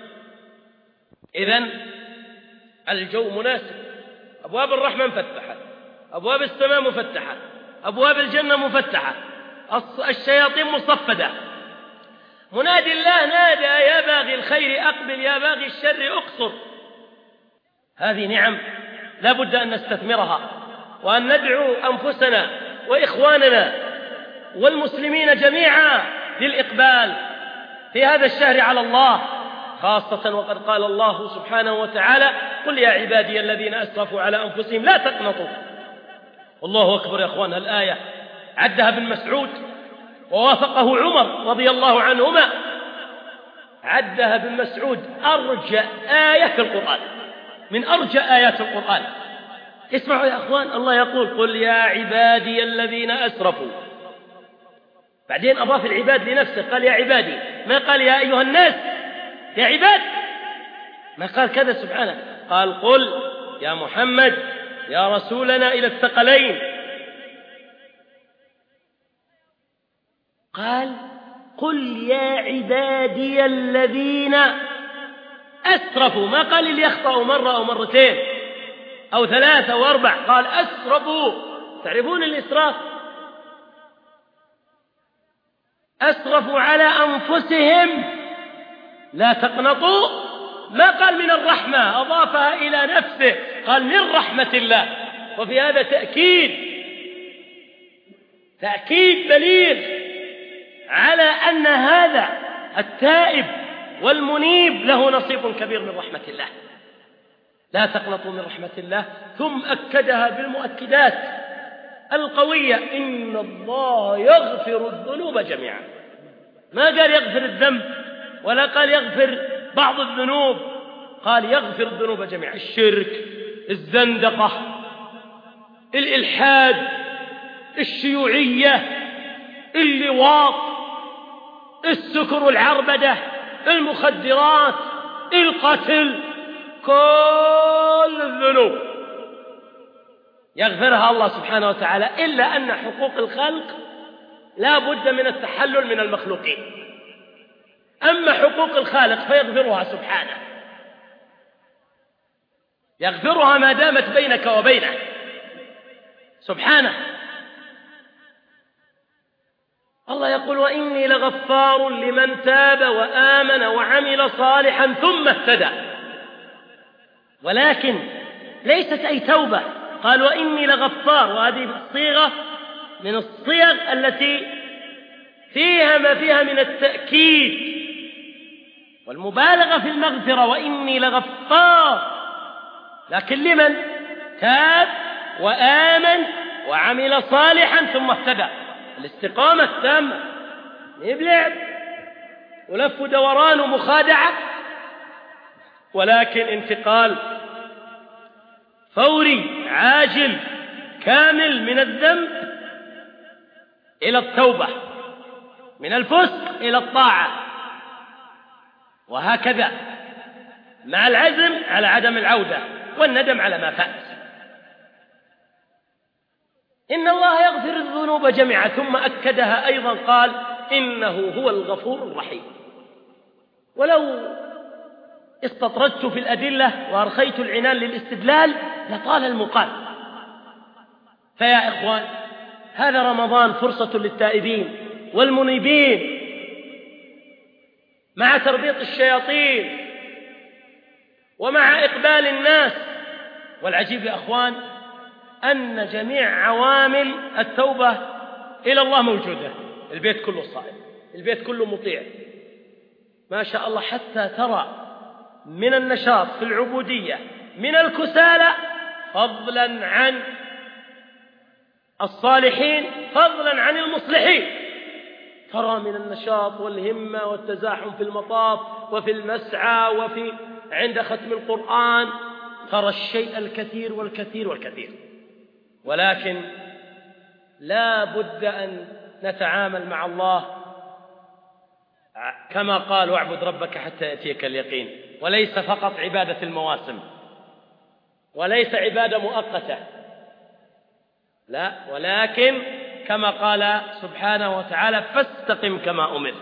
إذن الجو مناسب، أبواب الرحمة مفتحة، أبواب السماء مفتحة، أبواب الجنة مفتحة، الشياطين مصفدة. منادي الله نادى: يا باغي الخير أقبل، يا باغي الشر أقصر. هذه نعم لا بد أن نستثمرها وأن ندعو أنفسنا وإخواننا والمسلمين جميعا للإقبال في هذا الشهر على الله، خاصة وقد قال الله سبحانه وتعالى: قل يا عبادي الذين أسرفوا على أنفسهم لا تقنطوا. الله أكبر يا أخوان، الآية عدها ابن مسعود ووافقه عمر رضي الله عنهما، عدها ابن مسعود أرجى آية في القرآن، من أرجى آيات القرآن. اسمعوا يا أخوان، الله يقول: قل يا عبادي الذين أسرفوا، بعدين أضاف العباد لنفسه، قال يا عبادي، ما قال يا أيها الناس، يا عباد، ما قال كذا سبحانه، قال: قل يا محمد يا رسولنا إلى الثقلين، قال: قل يا عبادي الذين أسرفوا، ما قال اللي يخطأوا مرة أو مرتين أو ثلاثة أو أربع، قال أسرفوا. تعرفون الإسراف؟ أسرفوا على أنفسهم لا تقنطوا، ما قال من الرحمة، أضافها إلى نفسه، قال من رحمة الله. وفي هذا تأكيد بليغ على أن هذا التائب والمنيب له نصيب كبير من رحمة الله. لا تقنطوا من رحمة الله، ثم أكدها بالمؤكدات القوية: إن الله يغفر الذنوب جميعا. ما قال يغفر الذنب ولا قال يغفر بعض الذنوب، قال يغفر الذنوب جميعا: الشرك، الزندقة، الإلحاد، الشيوعية، اللواط، السكر والعربدة، المخدرات، القتل، كل الذنوب يغفرها الله سبحانه وتعالى، إلا أن حقوق الخلق لا بد من التحلل من المخلوقين. أما حقوق الخالق فيغفرها سبحانه، يغفرها ما دامت بينك وبينه سبحانه. الله يقول: وإني لغفار لمن تاب وآمن وعمل صالحا ثم اهتدى. ولكن ليست أي توبة، قال: وإني لغفار، وهذه صيغة من الصيغ التي فيها ما فيها من التأكيد والمبالغة في المغفرة. وإني لغفار، لكن لمن تاب وآمن وعمل صالحا ثم اهتدى. الاستقامة التامة، يبلع ولف دوران ومخادعة، ولكن انتقال فوري عاجل كامل من الذنب إلى التوبة، من الفسق إلى الطاعة، وهكذا مع العزم على عدم العودة والندم على ما فات. إن الله يغفر الذنوب جميعا، ثم أكدها أيضا قال: إنه هو الغفور الرحيم. ولو استطردت في الأدلة وأرخيت العنان للاستدلال لطال المقال. فيا إخوان، هذا رمضان فرصة للتائبين والمنيبين مع تربيط الشياطين ومع إقبال الناس. والعجيب يا أخوان أن جميع عوامل التوبة إلى الله موجودة. البيت كله صائم، البيت كله مطيع، ما شاء الله، حتى ترى من النشاط في العبودية من الكسالى، فضلا عن الصالحين، فضلا عن المصلحين. ترى من النشاط والهمة والتزاحم في المطاف وفي المسعى وفي عند ختم القرآن، ترى الشيء الكثير والكثير والكثير. ولكن لا بد أن نتعامل مع الله كما قال: واعبد ربك حتى يأتيك اليقين. وليس فقط عبادة المواسم، وليس عبادة مؤقتة، لا، ولكن كما قال سبحانه وتعالى: فاستقم كما أمر.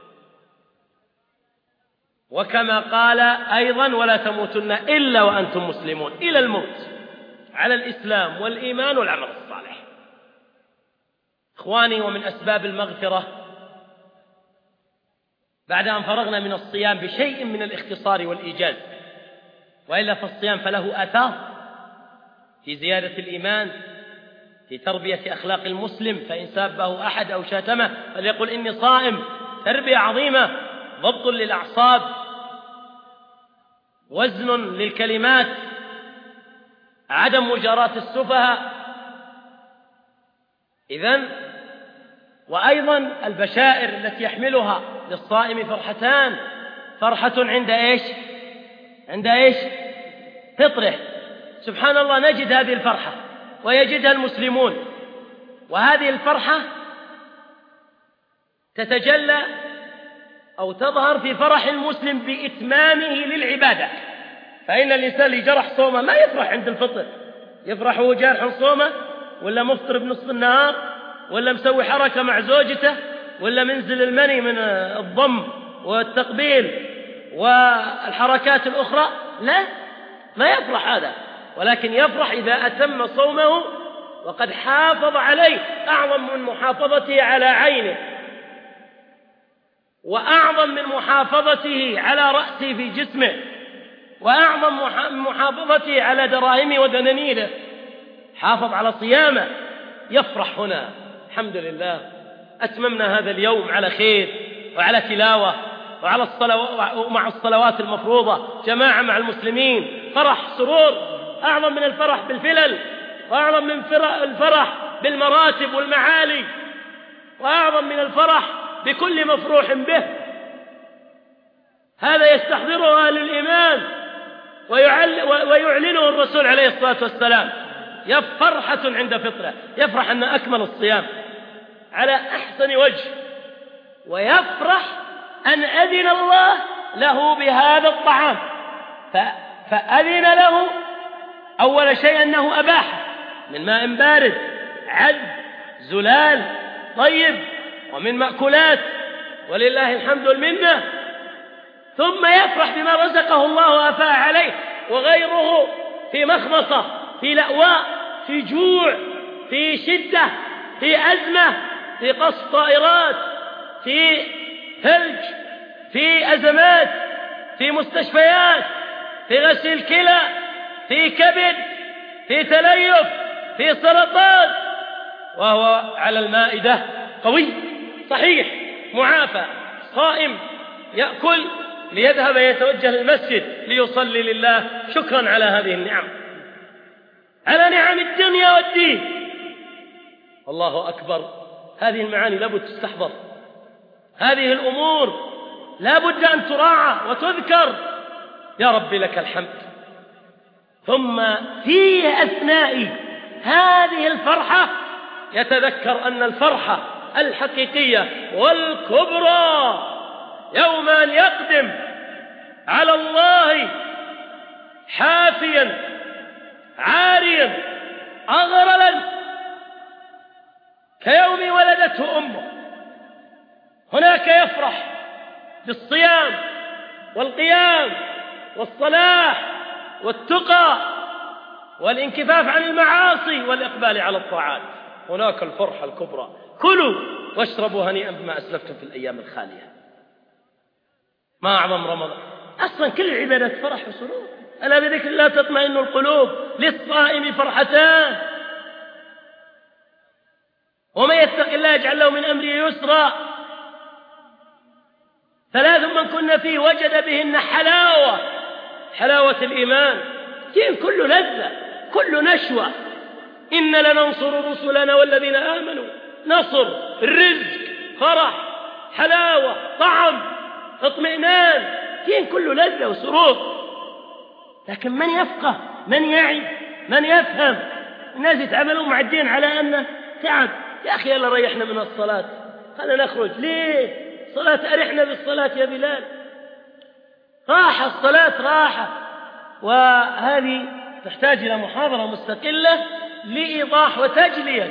وكما قال أيضا: ولا تموتن إلا وأنتم مسلمون، إلى الموت على الإسلام والإيمان والعمل الصالح. إخواني، ومن أسباب المغفرة بعد أن فرغنا من الصيام بشيء من الاختصار والإيجاز، وإلا فالصيام فله آثار في زيادة الإيمان في تربية أخلاق المسلم، فإن سابه أحد أو شاتمه فليقل إني صائم. تربية عظيمة، ضبط للأعصاب، وزن للكلمات، عدم مجاراة السفهاء. إذن وأيضا البشائر التي يحملها للصائم فرحتان: فرحة عند إيش؟ عند إيش؟ فطره. سبحان الله، نجد هذه الفرحة ويجدها المسلمون، وهذه الفرحة تتجلى أو تظهر في فرح المسلم بإتمامه للعبادة. فإن الإنسان اللي جرح صومه ما يفرح عند الفطر، يفرح وهو جارح صومه، ولا مفطر بنصف النهار، ولا مسوي حركة مع زوجته، ولا منزل المني من الضم والتقبيل والحركات الأخرى. لا، ما يفرح هذا، ولكن يفرح إذا أتم صومه وقد حافظ عليه، أعظم من محافظته على عينه، وأعظم من محافظته على رأسه في جسمه، وأعظم من محافظته على دراهمه ودنانيره. حافظ على صيامه، يفرح هنا: الحمد لله، أتممنا هذا اليوم على خير وعلى تلاوة وعلى الصلوات، ومع الصلوات المفروضة جماعة مع المسلمين. فرح، سرور، أعظم من الفرح بالفلل، وأعظم من الفرح بالمراتب والمعالي، وأعظم من الفرح بكل مفروح به. هذا يستحضره أهل الإيمان ويعلنه الرسول عليه الصلاة والسلام. فرحة عند فطره، يفرح أن أكمل الصيام على أحسن وجه، ويفرح أن أذن الله له بهذا الطعام. فأذن له أول شيء أنه أباحه من ماء بارد عذب زلال طيب، ومن مأكولات، ولله الحمد والمنة. ثم يفرح بما رزقه الله وأفاء عليه، وغيره في مخمصة، في لأواء، في جوع، في شدة، في أزمة، في قصف طائرات، في ثلج، في أزمات، في مستشفيات، في غسيل كلى، في كبد، في تليف، في سرطان، وهو على المائدة قوي صحيح معافى صائم، يأكل ليذهب يتوجه للمسجد ليصلي لله شكرا على هذه النعم، على نعم الدنيا والدين. الله أكبر. هذه المعاني لابد تستحضر، هذه الأمور لابد أن تراعى وتذكر. يا رب لك الحمد. ثم في أثناء هذه الفرحة يتذكر أن الفرحة الحقيقية والكبرى يوم أن يقدم على الله حافيا عاريا أغرلا كيوم ولدته أمه. هناك يفرح بالصيام والقيام والصلاح والتقى والانكفاف عن المعاصي والإقبال على الطاعات. هناك الفرحة الكبرى. كلوا واشربوا هنيئا بما أسلفتم في الأيام الخالية. ما أعظم رمضان. أصلا كل العبادات فرح وسرور. ألا بذكر الله تطمئن القلوب. للصائم فرحتان، ومن يتق الله يجعل له من أمره يسرا. ثلاث من كنا فيه وجد بهن حلاوة الإيمان. دين كله لذة، كله نشوة. إن لننصر رسلنا والذين آمنوا. نصر، رزق، فرح، حلاوة، طعم، اطمئنان. دين كله لذة وسرور. لكن من يفقه، من يعي، من يفهم. الناس يتعاملوا مع الدين على أنه تعب. يا أخي يلا ريحنا من الصلاة، خلنا نخرج. ليه؟ صلاة أرحنا بالصلاة يا بلال. راحة الصلاة راحة. وهذه تحتاج إلى محاضرة مستقلة لإيضاح وتجلية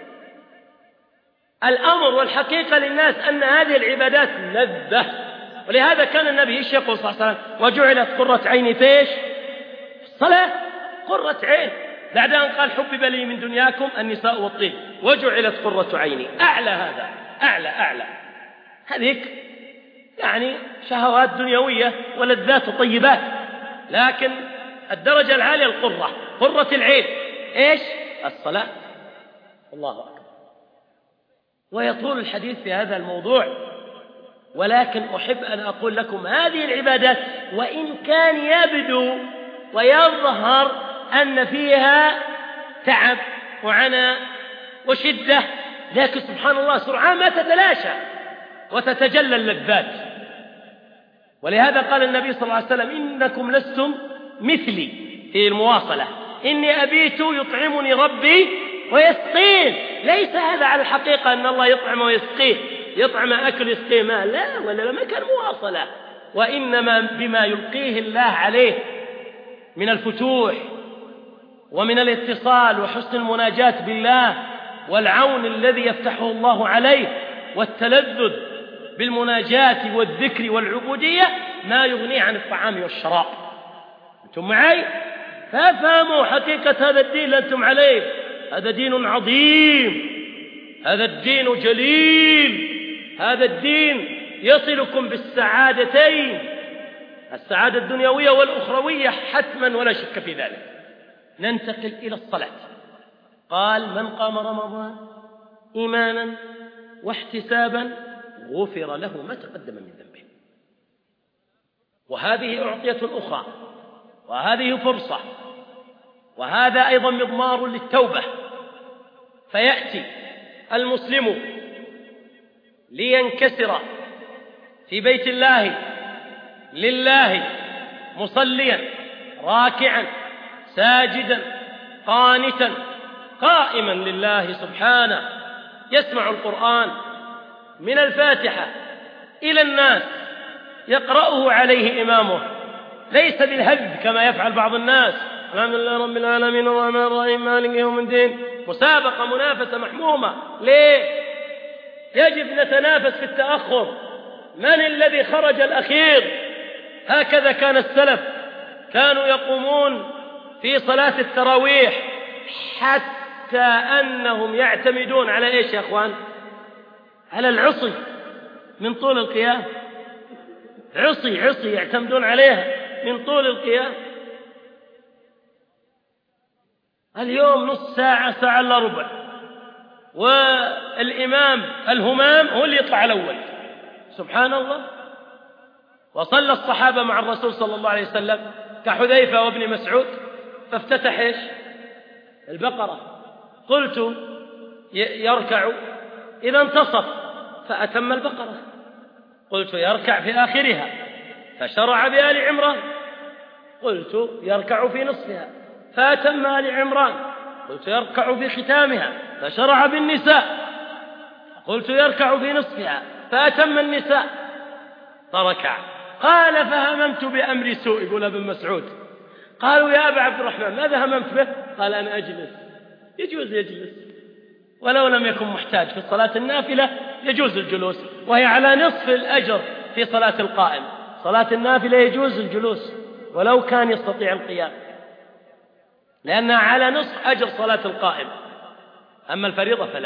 الأمر والحقيقة للناس أن هذه العبادات لذة. ولهذا كان النبي يقول صلى الله عليه وسلم: وجعلت قرة عيني فيش الصلاة. قرة عين، بعد أن قال: حبب لي من دنياكم النساء والطيب، وجعلت قرة عيني. أعلى هذا، أعلى هذيك يعني شهوات دنيوية ولذات وطيبات. لكن الدرجة العالية القرة، قرة العين إيش؟ الصلاة. الله أكبر. ويطول الحديث في هذا الموضوع، ولكن أحب أن أقول لكم هذه العبادات وإن كان يبدو ويظهر أن فيها تعب وعناء وشدة، لكن سبحان الله سرعان ما تتلاشى وتتجلى اللذات. ولهذا قال النبي صلى الله عليه وسلم: إنكم لستم مثلي في المواصلة، إني أبيت يطعمني ربي ويسقين. ليس هذا على الحقيقة أن الله يطعم ويسقيه، يطعم أكل يسقيه ماء، لا، ولا ما كان مواصلة، وإنما بما يلقيه الله عليه من الفتوح ومن الاتصال وحسن المناجاة بالله والعون الذي يفتحه الله عليه والتلذذ بالمناجاة والذكر والعبودية ما يغني عن الطعام والشراب. أنتم معي؟ فافهموا حقيقة هذا الدين اللي أنتم عليه. هذا دين عظيم، هذا الدين جليل، هذا الدين يصلكم بالسعادتين، السعادة الدنيوية والأخروية حتما ولا شك في ذلك. ننتقل إلى الصلاة. قال: من قام رمضان إيمانا واحتسابا غفر له ما تقدم من ذنبه. وهذه أعطية أخرى، وهذه فرصة، وهذا أيضا مضمار للتوبة. فيأتي المسلم لينكسر في بيت الله لله مصليا راكعا ساجدا قانتا قائما لله سبحانه، يسمع القرآن من الفاتحة إلى الناس، يقرأه عليه إمامه، ليس بالهذ كما يفعل بعض الناس: الحمد لله رب العالمين الرحمن الرحيم مالك يوم الدين. مسابقة، منافسة محمومة. ليه؟ يجب نتنافس في التأخر، من الذي خرج الأخير. هكذا كان السلف، كانوا يقومون في صلاة التراويح حتى أنهم يعتمدون على إيش يا أخوان؟ على العصي من طول القيام. عصي يعتمدون عليها من طول القيام. اليوم نص ساعة، ساعة إلا ربع، والإمام الهمام هو اللي يطلع الأول. سبحان الله. وصلى الصحابة مع الرسول صلى الله عليه وسلم كحذيفة وابن مسعود، فافتتح إيش؟ البقرة. قلت يركع إذا انتصف فأتم البقرة. قلت يركع في آخرها فشرع بآل عمران. قلت يركع في نصفها فأتم آل عمران. قلت يركع في ختامها فشرع بالنساء. قلت يركع في نصفها فأتم النساء فركع. قال: فهممت بأمر سوء. يقول ابن مسعود: قالوا: يا أبا عبد الرحمن ماذا هممت به؟ قال: أنا أجلس. يجوز يجلس، ولو لم يكن محتاج. في الصلاة النافلة يجوز الجلوس، وهي على نصف الأجر في صلاة القائم. صلاة النافلة يجوز الجلوس ولو كان يستطيع القيام، لأنها على نصف أجر صلاة القائم. أما الفريضة فلا.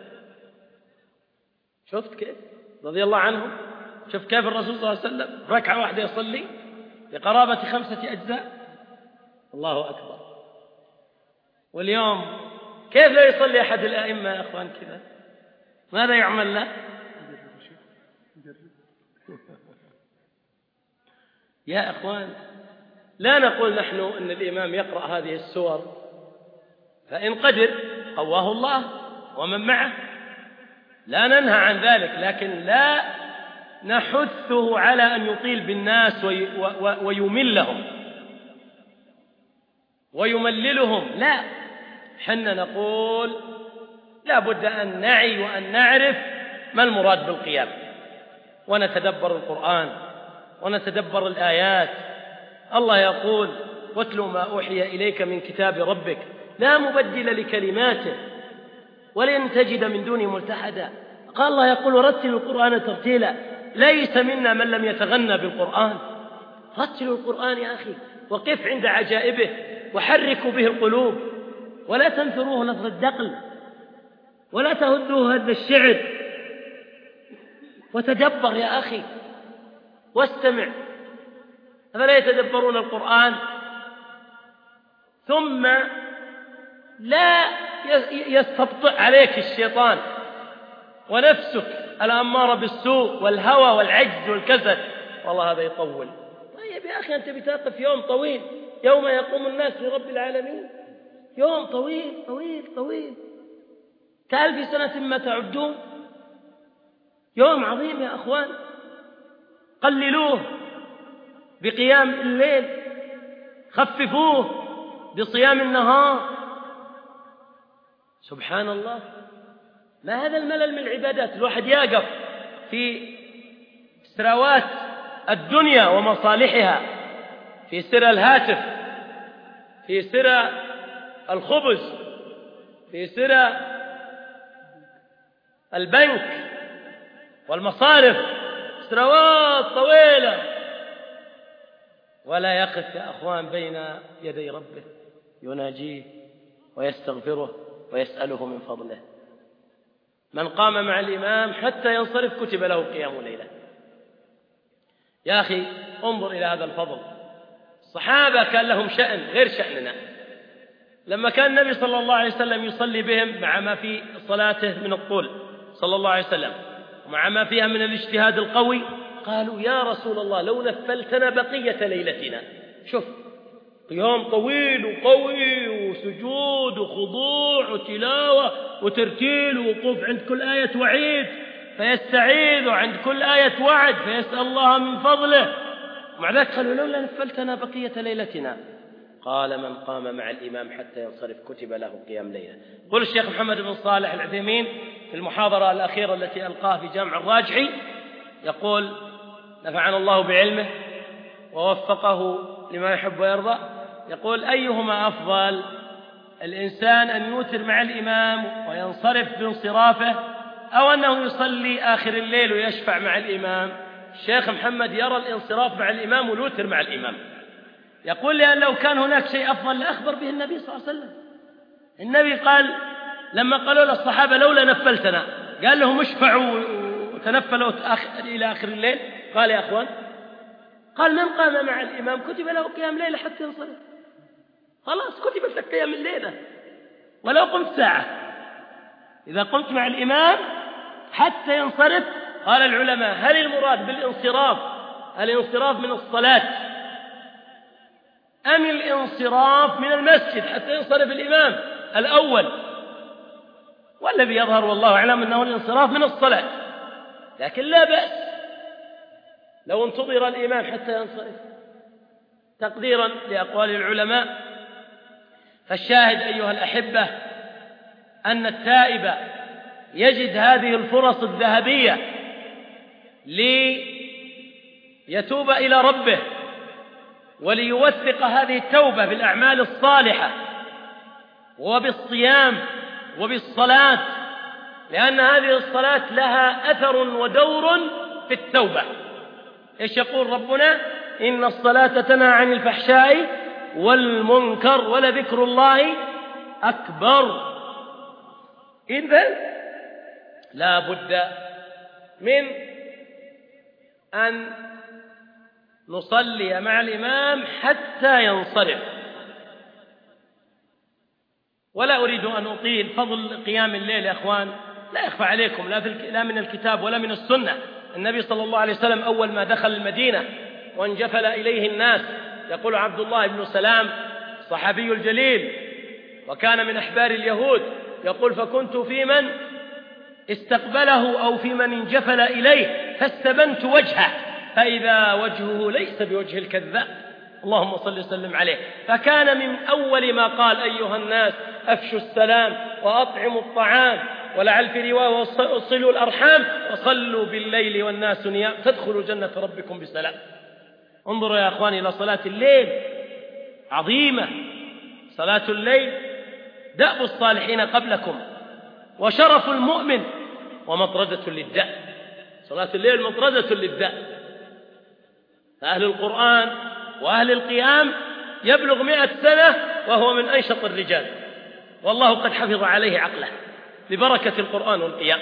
شفت كيف رضي الله عنه؟ شفت كيف الرسول صلى الله عليه وسلم ركعة واحدة يصلي بقرابة 5 أجزاء. الله أكبر. واليوم كيف لا يصلي أحد الأئمة يا أخوان كذا؟ ماذا يعمل له؟ يا أخوان، لا نقول نحن أن الإمام يقرأ هذه السور، فإن قدر قواه الله ومن معه، لا ننهى عن ذلك، لكن لا نحثه على أن يطيل بالناس ويملهم ويمللهم. لا، حنا نقول لا بد أن نعي وأن نعرف ما المراد بالقيام، ونتدبر القرآن ونتدبر الآيات. الله يقول: واتل ما أوحي إليك من كتاب ربك لا مبدل لكلماته ولن تجد من دونه ملتحدا. قال الله يقول: ورتل القرآن ترتيلا. ليس منا من لم يتغنى بالقرآن. رتلوا القرآن يا أخي، وقف عند عجائبه، وحركوا به القلوب، ولا تنثروه نثر الدقل، ولا تهدوه هد الشعر. وتدبر يا أخي واستمع. أفلا يتدبرون القرآن؟ ثم لا يستبطئ عليك الشيطان ونفسك الأمارة بالسوء والهوى والعجز والكسل، والله هذا يطول. طيب يا أخي، أنت بتقف يوم طويل، يوم يقوم الناس لرب العالمين، يوم طويل طويل طويل كألف سنة ما تعدون، يوم عظيم يا أخوان. قللوه بقيام الليل، خففوه بصيام النهار. سبحان الله، ما هذا الملل من العبادات؟ الواحد يقف في سراوات الدنيا ومصالحها، في سر الهاتف، في سر الخبز، في سر البنك والمصارف، سراوات طويلة، ولا يقف يا أخوان بين يدي ربه يناجيه ويستغفره ويسأله من فضله. من قام مع الإمام حتى ينصرف كتب له قيام ليلة. يا أخي انظر إلى هذا الفضل. الصحابة كان لهم شأن غير شأننا. لما كان النبي صلى الله عليه وسلم يصلي بهم مع ما في صلاته من الطول صلى الله عليه وسلم ومع ما فيها من الاجتهاد القوي، قالوا يا رسول الله لو نفلتنا بقية ليلتنا. شوف، قيام طويل وقوي وسجود وخضوع وتلاوة وترتيل ووقوف عند كل آية وعيد فيستعيذ، وعند كل آية وعد فيسأل الله من فضله. ومع ذلك قالوا لولا نفلتنا بقية ليلتنا. قال من قام مع الإمام حتى ينصرف كتب له قيام ليلة. قل الشيخ محمد بن صالح العثيمين في المحاضرة الأخيرة التي ألقاها في جامع الراجحي يقول نفعنا الله بعلمه ووفقه لما يحب ويرضى، يقول أيهما أفضل، الإنسان أن يوتر مع الإمام وينصرف بانصرافه، أو أنه يصلي آخر الليل ويشفع مع الإمام؟ الشيخ محمد يرى الانصراف مع الإمام والوتر مع الإمام. يقول لأن لو كان هناك شيء أفضل لأخبر به النبي صلى الله عليه وسلم. النبي قال لما قالوا للصحابة لولا نفلتنا، قال لهم اشفعوا وتنفلوا إلى آخر الليل. قال يا أخوان، قال من قام مع الإمام كتب له قيام ليلة حتى ينصرف. خلاص كتبت لك قيام الليلة ولو قمت ساعة. إذا قمت مع الإمام حتى ينصرف، قال العلماء هل المراد بالانصراف الانصراف من الصلاة أم الانصراف من المسجد حتى ينصرف الإمام الأول؟ والذي يظهر والله أعلم أنه الانصراف من الصلاة، لكن لا بأس لو انتظر الإمام حتى ينصرف تقديرا لأقوال العلماء. فالشاهد أيها الأحبة أن التائب يجد هذه الفرص الذهبية ليتوب إلى ربه وليوثق هذه التوبة بالأعمال الصالحة وبالصيام وبالصلاة، لأن هذه الصلاة لها أثر ودور في التوبة. إيش يقول ربنا؟ إن الصلاة تنهى عن الفحشاء والمنكر ولذكر الله أكبر. إذن لا بد من أن نصلي مع الإمام حتى ينصرف. ولا أريد أن أطيل فضل قيام الليل يا أخوان، لا يخفى عليكم لا من الكتاب ولا من السنة. النبي صلى الله عليه وسلم أول ما دخل المدينة وانجفل إليه الناس، يقول عبد الله بن سلام الصحابي الجليل وكان من أحبار اليهود، يقول فكنت في من استقبله أو في من انجفل إليه فاستبنت وجهه فإذا وجهه ليس بوجه الكذاب، اللهم صل وسلم عليه. فكان من أول ما قال أيها الناس أفشوا السلام وأطعموا الطعام، ولعل في رواية وصلوا الأرحام وصلوا بالليل والناس نيام تدخلوا جنة ربكم بسلام. انظروا يا أخواني إلى صلاة الليل عظيمة. صلاة الليل دأب الصالحين قبلكم وشرف المؤمن ومطردة للداء. صلاة الليل مطردة للداء. فأهل القرآن وأهل القيام يبلغ 100 سنة وهو من أنشط الرجال، والله قد حفظ عليه عقله ببركة القرآن والقيام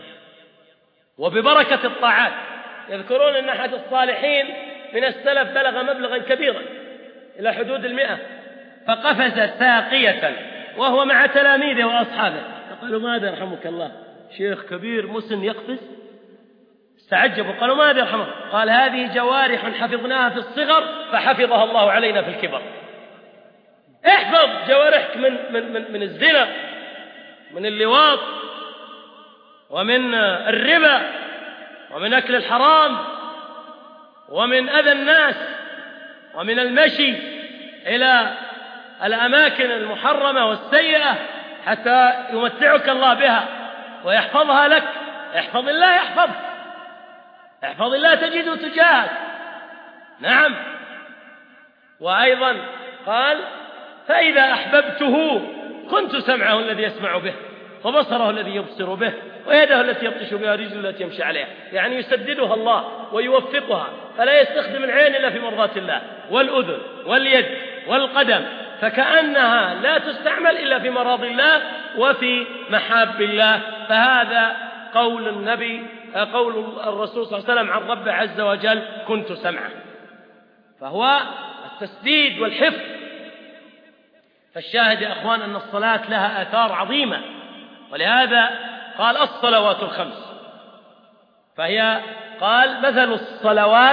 وببركة الطاعات. يذكرون أن أحد الصالحين من السلف بلغ مبلغا كبيرا إلى حدود 100، فقفز ساقية وهو مع تلاميذه وأصحابه، فقالوا ماذا يرحمك الله، شيخ كبير مسن يقفز؟ استعجبوا قالوا ماذا يرحمه؟ قال هذه جوارح حفظناها في الصغر فحفظها الله علينا في الكبر. احفظ جوارحك من الزنا، من اللواط، ومن الربا، ومن أكل الحرام، ومن أذى الناس، ومن المشي إلى الأماكن المحرمة والسيئة حتى يمتعك الله بها ويحفظها لك. احفظ الله يحفظك، احفظ الله تجده تجاهك. نعم. وأيضا قال فإذا أحببته كنت سمعه الذي يسمع به، وبصره الذي يبصر به، ويده التي يبطش بها، ورجله التي يمشي عليها. يعني يسددها الله ويوفقها، فلا يستخدم العين إلا في مرضاة الله، والأذن واليد والقدم، فكأنها لا تستعمل إلا في مراضي الله وفي محاب الله. فهذا قول النبي، قول الرسول صلى الله عليه وسلم عن ربه عز وجل كنت سمعه، فهو التسديد والحفظ. فالشاهد يا أخوان أن الصلاة لها آثار عظيمة، ولهذا قال الصلوات الخمس، فهي قال مثل الصلوات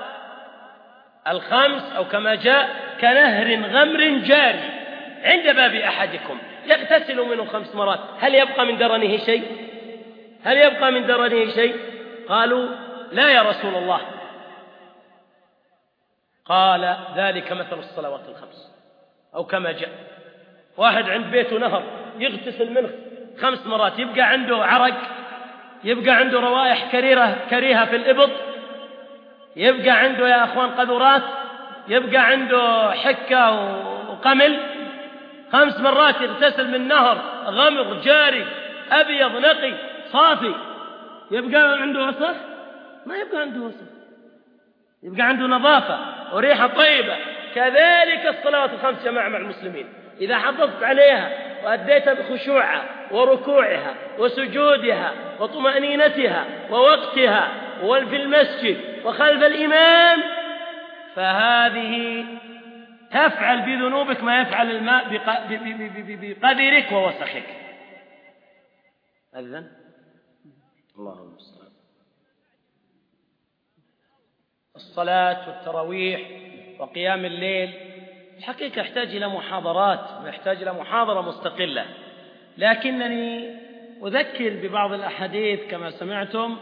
الخمس أو كما جاء كنهر غمر جاري عند باب أحدكم يغتسل منه 5 مرات، هل يبقى من درنه شيء؟ هل يبقى من درنه شيء؟ قالوا لا يا رسول الله. قال ذلك مثل الصلوات الخمس، أو كما جاء واحد عند بيته نهر يغتسل منه 5 مرات، يبقى عنده عرق، يبقى عنده روائح كريهة في الإبط، يبقى عنده يا أخوان قذورات، يبقى عنده حكة وقمل. 5 مرات يغتسل من نهر غمر جاري أبيض نقي صافي، يبقى عنده وسخ؟ ما يبقى عنده وسخ، يبقى عنده نظافة وريحة طيبة. كذلك الصلوات الخمس جماعة مع المسلمين، إذا حافظت عليها وأديتها بخشوعها وركوعها وسجودها وطمأنينتها ووقتها وفي المسجد وخلف الإمام، فهذه تفعل بذنوبك ما يفعل الماء بقدرك ووسخك. أذن اللهم المستعان. الصلاة والتراويح وقيام الليل الحقيقة يحتاج إلى محاضرات ويحتاج إلى محاضرة مستقلة، لكنني أذكر ببعض الأحاديث كما سمعتم،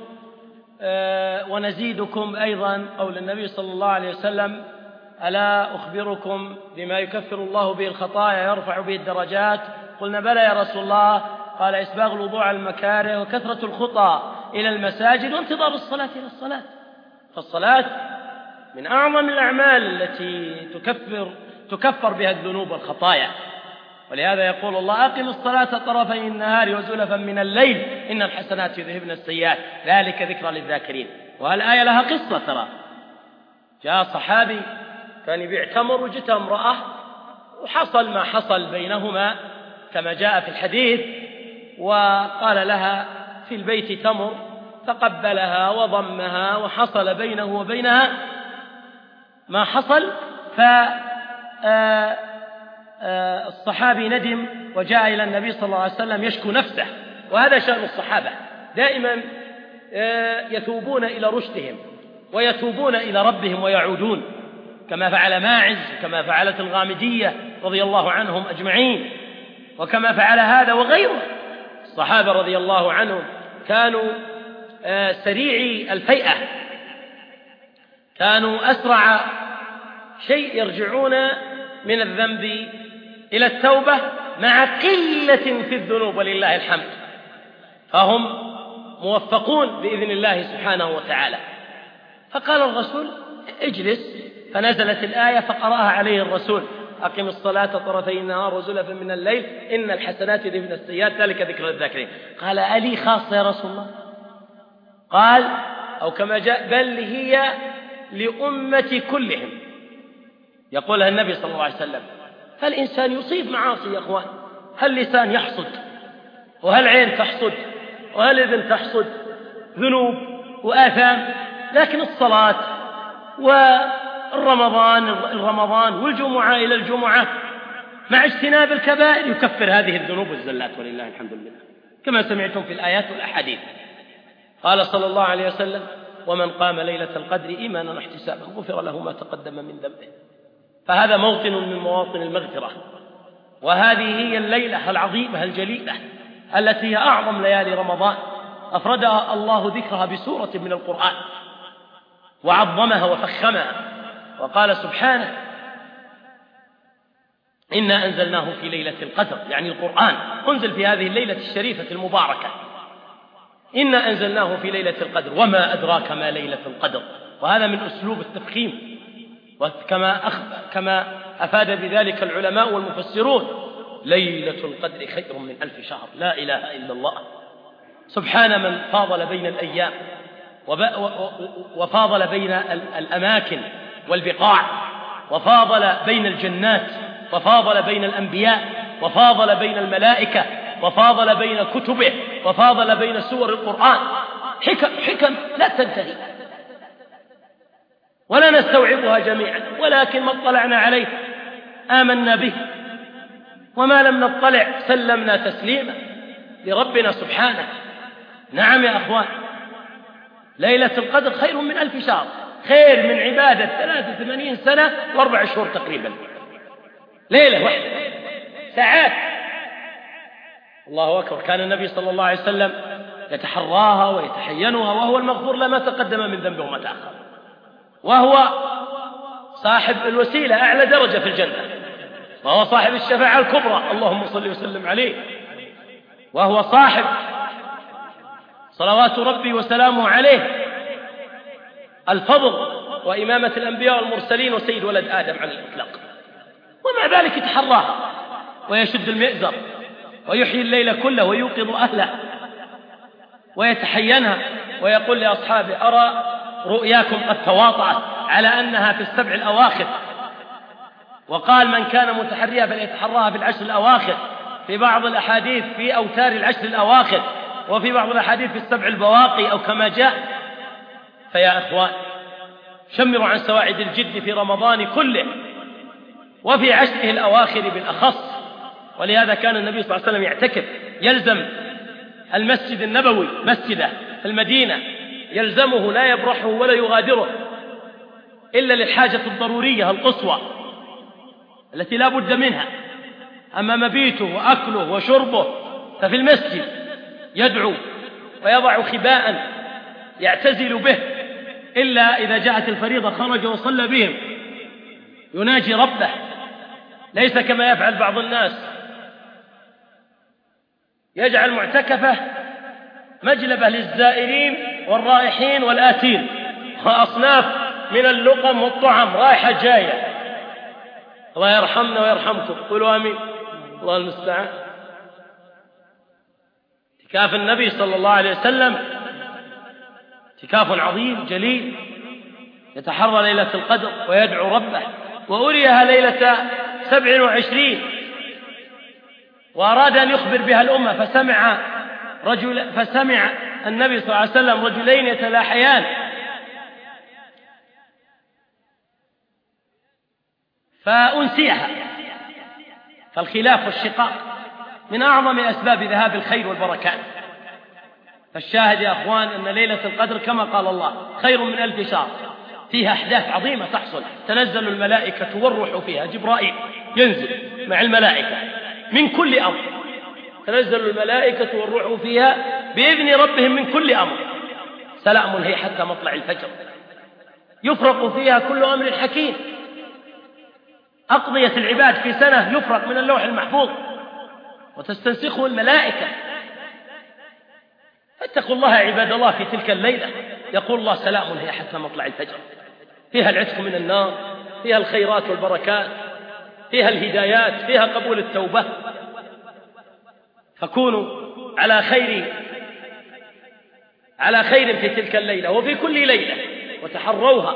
ونزيدكم أيضا قول النبي صلى الله عليه وسلم ألا أخبركم بما يكفر الله به الخطايا يرفع به الدرجات؟ قلنا بلى يا رسول الله. قال إسباغ الوضوء على المكاره وكثرة الخطى إلى المساجد وانتظار الصلاة إلى الصلاة. فالصلاة من أعظم الأعمال التي تكفر بها الذنوب والخطايا، ولهذا يقول الله أقم الصلاة طرفي النهار وزلفا من الليل إن الحسنات يذهبن السيئات ذلك ذكرى للذاكرين. والآية لها قصة، ترى جاء صحابي كان يبيع تمر وجت امرأة وحصل ما حصل بينهما كما جاء في الحديث، وقال لها في البيت تمر، فقبلها وضمها وحصل بينه وبينها ما حصل. فالصحابي ندم وجاء إلى النبي صلى الله عليه وسلم يشكو نفسه، وهذا شأن الصحابة دائما يتوبون إلى رشدهم ويتوبون إلى ربهم ويعودون، كما فعل ماعز وكما فعلت الغامدية رضي الله عنهم أجمعين، وكما فعل هذا وغيره. الصحابة رضي الله عنهم كانوا سريعي الفيئة، كانوا أسرع شيء يرجعون من الذنب إلى التوبة مع قلة في الذنوب ولله الحمد، فهم موفقون بإذن الله سبحانه وتعالى. فقال الرسول اجلس، فنزلت الآية فقرأها عليه الرسول أقم الصلاة طرفي النهار وزلفا من الليل إن الحسنات يذهبن السيئات ذلك ذكرى للذاكرين. قال ألي خاصة يا رسول الله؟ قال أو كما جاء بل هي لأمة كلهم، يقولها النبي صلى الله عليه وسلم. فالإنسان يصيب معاصي يا أخوان، هل لسان يحصد، وهل عين تحصد، وهل إذن تحصد ذنوب وآثام، لكن الصلاة والرمضان والجمعة إلى الجمعة مع اجتناب الكبائر يكفر هذه الذنوب والزلات، ولله الحمد لله، كما سمعتم في الآيات والأحاديث. قال صلى الله عليه وسلم: ومن قام ليلة القدر إيمانا واحتسابا غفر له ما تقدم من ذنبه. فهذا موطن من مواطن المغفرة، وهذه هي الليلة العظيمة الجليلة التي هي أعظم ليالي رمضان، أفردها الله ذكرها بسورة من القرآن وعظمها وفخمها، وقال سبحانه: إنا أنزلناه في ليلة القدر، يعني القرآن أنزل في هذه الليلة الشريفة المباركة. إنا أنزلناه في ليلة القدر وما أدراك ما ليلة القدر. وهذا من أسلوب التفخيم، كما أفاد بذلك العلماء والمفسرون: ليلة القدر خير من 1000 شهر. لا إله إلا الله. سبحان من فاضل بين الأيام وفاضل بين الأماكن والبقاع، وفاضل بين الجنات، وفاضل بين الأنبياء، وفاضل بين الملائكة، وفاضل بين كتبه، وفاضل بين سور القرآن. حكم لا تنتهي ولا نستوعبها جميعا، ولكن ما اطلعنا عليه آمنا به، وما لم نطلع سلمنا تسليما لربنا سبحانه. نعم يا أخوان، ليلة القدر خير من 1000 شهر، خير من عبادة 83 سنة و4 شهور تقريبا. ليلة واحدة، ساعات. الله أكبر. كان النبي صلى الله عليه وسلم يتحراها ويتحينها، وهو المغفور له ما تقدم من ذنبه وما تأخر، وهو صاحب الوسيلة أعلى درجة في الجنة، وهو صاحب الشفاعة الكبرى، اللهم صل وسلم عليه، وهو صاحب صلوات ربي وسلامه عليه الفضل وإمامة الأنبياء والمرسلين وسيد ولد آدم على الإطلاق. ومع ذلك يتحراها ويشد المئزر ويحيي الليل كله ويوقظ أهله ويتحينها، ويقول لأصحابه: أرى رؤياكم قد تواطأت على أنها في 7 الأواخر. وقال: من كان متحريا فليتحراها في 10 الأواخر، في بعض الأحاديث في أوتار 10 الأواخر، وفي بعض الأحاديث في 7 البواقي أو كما جاء. فيا أخوان، شمروا عن سواعد الجد في رمضان كله وفي 10 الأواخر بالأخص. ولهذا كان النبي صلى الله عليه وسلم يعتكف، يلزم المسجد النبوي مسجده في المدينة، يلزمه لا يبرحه ولا يغادره إلا للحاجة الضرورية القصوى التي لا بد منها. أما مبيته وأكله وشربه ففي المسجد يدعو ويضع خباء يعتزل به، إلا إذا جاءت الفريضة خرج وصلى بهم يناجي ربه، ليس كما يفعل بعض الناس، يجعل معتكفه مجلبة للزائرين والرائحين والآتين، وأصناف من اللقم والطعم رايحة جاية. الله يرحمنا ويرحمكم، قولوا آمين. الله المستعان. اعتكاف النبي صلى الله عليه وسلم اعتكاف عظيم جليل، يتحرى ليلة القدر ويدعو ربه، وأريها ليلة 27، وأراد أن يخبر بها الأمة، فسمع النبي صلى الله عليه وسلم رجلين يتلاحيان، فأنسيها. فالخلاف والشقاق من أعظم أسباب ذهاب الخير والبركات. فالشاهد يا أخوان أن ليلة القدر كما قال الله خير من 1000 شهر، فيها أحداث عظيمة تحصل، تنزل الملائكة والروح فيها، جبرائيل ينزل مع الملائكة من كل أمر، تنزل الملائكة والروح فيها بإذن ربهم من كل أمر، سلام هي حتى مطلع الفجر، يفرق فيها كل أمر حكيم. أقضية العباد في سنة يفرق من اللوح المحفوظ وتستنسخه الملائكة. فاتقوا الله عباد الله في تلك الليلة. يقول الله سلام هي حتى مطلع الفجر، فيها العتق من النار، فيها الخيرات والبركات، فيها الهدايات، فيها قبول التوبة. فكونوا على خير في تلك الليلة وفي كل ليلة، وتحروها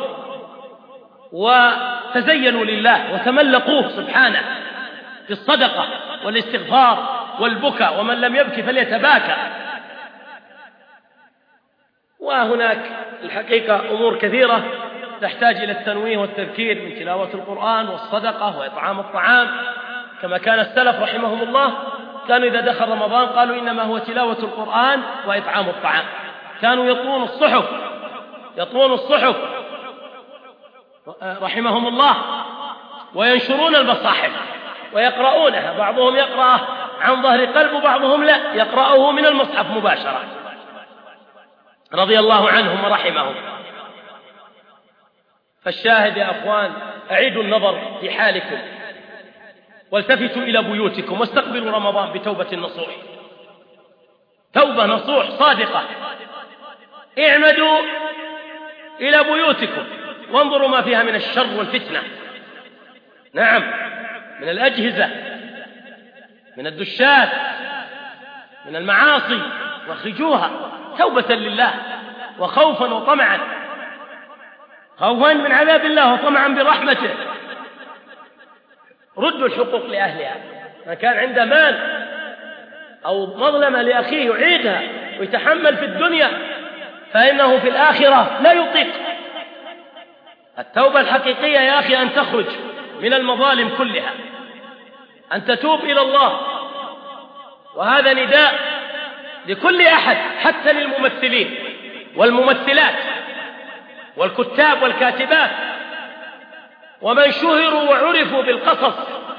وتزينوا لله وتملقوه سبحانه بالصدقة والاستغفار والبكاء، ومن لم يبكي فليتباكى. وهناك الحقيقة أمور كثيرة تحتاج إلى التنويه والتذكير من تلاوة القرآن والصدقة وإطعام الطعام كما كان السلف رحمهم الله، كانوا إذا دخل رمضان قالوا إنما هو تلاوة القرآن وإطعام الطعام. كانوا يطوون الصحف رحمهم الله، وينشرون المصاحف ويقرؤونها، بعضهم يقرأ عن ظهر قلب وبعضهم لا، يقرأه من المصحف مباشرة، رضي الله عنهم ورحمهم. فالشاهد يا أخوان، أعيدوا النظر في حالكم والتفتوا إلى بيوتكم واستقبلوا رمضان بتوبة نصوح، توبة نصوح صادقة. اعمدوا إلى بيوتكم وانظروا ما فيها من الشر والفتنة، نعم، من الأجهزة، من الدشات، من المعاصي، واخرجوها توبة لله وخوفا وطمعا، خوفا من عذاب الله وطمعا برحمته. ردوا الحقوق لأهلها، من كان عنده مال أو مظلمة لأخيه يعيدها ويتحمل في الدنيا، فإنه في الآخرة لا يطيق. التوبة الحقيقية يا أخي أن تخرج من المظالم كلها، أن تتوب إلى الله. وهذا نداء لكل أحد، حتى للممثلين والممثلات والكتاب والكاتبات ومن شهروا وعرفوا بالقصص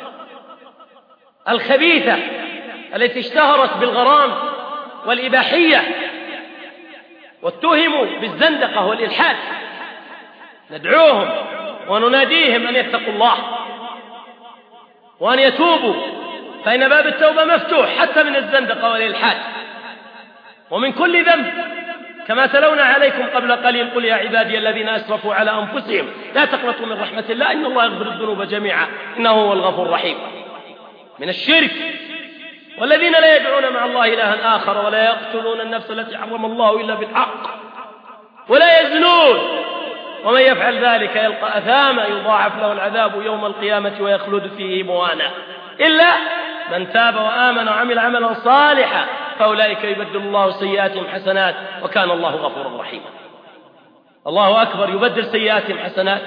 الخبيثة التي اشتهرت بالغرام والإباحية واتهموا بالزندقة والإلحاد. ندعوهم ونناديهم أن يتقوا الله وأن يتوبوا، فإن باب التوبة مفتوح حتى من الزندقة والإلحاد ومن كل ذنب، كما تلونا عليكم قبل قليل: قل يا عبادي الذين أسرفوا على أنفسهم لا تقنطوا من رحمة الله إن الله يغفر الذنوب جميعا إنه هو الغفور الرحيم. من الشرك والذين لا يدعون مع الله إلها آخر ولا يقتلون النفس التي حرم الله إلا بالحق ولا يزنون ومن يفعل ذلك يلقى أثاما يضاعف له العذاب يوم القيامة ويخلد فيه مهانا إلا من تاب وآمن وعمل عملا صالحا فأولئك يبدل الله سيئاتهم حسنات وكان الله غفورا رحيما. الله أكبر، يبدل سيئاتهم حسنات.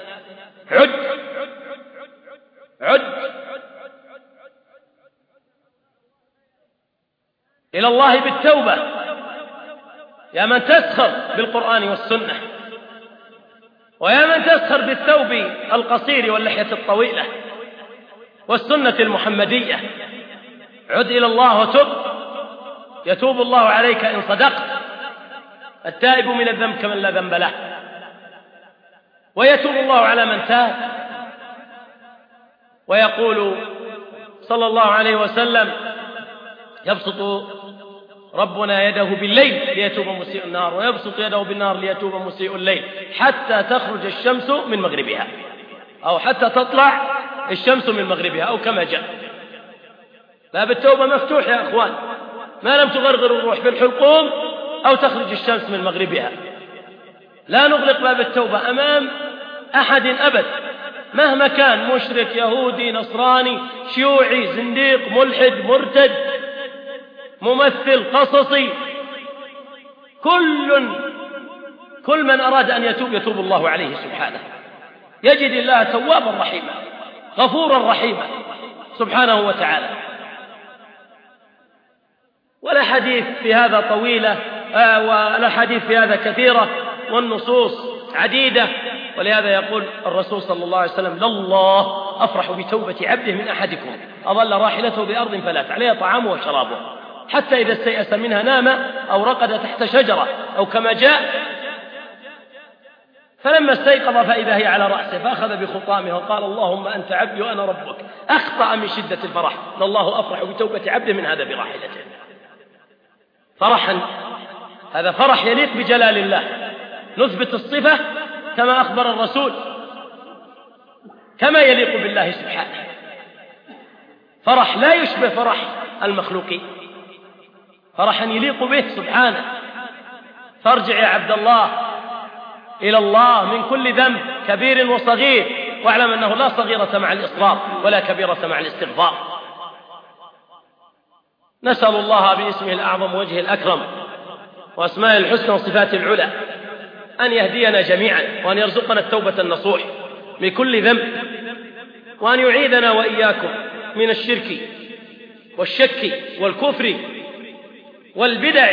عد إلى الله بالتوبة يا من تسخر بالقرآن والسنة، ويا من تسخر بالثوب القصير واللحية الطويلة والسنة المحمدية. عد إلى الله وتب، يتوب الله عليك إن صدقت. التائب من الذنب كمن لا ذنب له، ويتوب الله على من تاب. ويقول صلى الله عليه وسلم: يبسط ربنا يده بالليل ليتوب مسيء النار، ويبسط يده بالنار ليتوب مسيء الليل، حتى تخرج الشمس من مغربها، أو حتى تطلع الشمس من مغربها، أو كما جاء. باب التوبة مفتوح يا أخوان، ما لم تغرغر الروح في الحلقوم أو تخرج الشمس من مغربها. لا نغلق باب التوبة أمام أحد أبد، مهما كان مشرك، يهودي، نصراني، شيوعي، زنديق، ملحد، مرتد، ممثل، قصصي، كل من أراد أن يتوب الله عليه سبحانه. يجد الله توابا رحيما غفورا رحيما سبحانه وتعالى. والأحاديث في هذا طويلة، والأحاديث في هذا كثيرة، والنصوص عديدة. ولهذا يقول الرسول صلى الله عليه وسلم: لله أفرح بتوبة عبده من أحدكم أظل راحلته بأرض فلات عليها طعامه وشرابه حتى إذا استيأس منها نام أو رقد تحت شجرة، أو كما جاء: فلما استيقظ فإذا هي على رأسه فأخذ بخطامها وقال: اللهم أنت عبدي وأنا ربك. أخطأ من شدة الفرح. الله أفرح بتوبة عبده من هذا براحلته. فرحا، هذا فرح يليق بجلال الله. نثبت الصفة كما أخبر الرسول، كما يليق بالله سبحانه. فرح لا يشبه فرح المخلوقين، فرحا يليق به سبحانه. فارجع يا عبد الله إلى الله من كل ذنب كبير وصغير، واعلم أنه لا صغيرة مع الإصرار ولا كبيرة مع الاستغفار. نسأل الله باسمه الأعظم وجهه الأكرم وأسمائه الحسنى وصفاته العلى أن يهدينا جميعا، وأن يرزقنا التوبة النصوح من كل ذنب، وأن يعيذنا وإياكم من الشرك والشك والكفر والبدع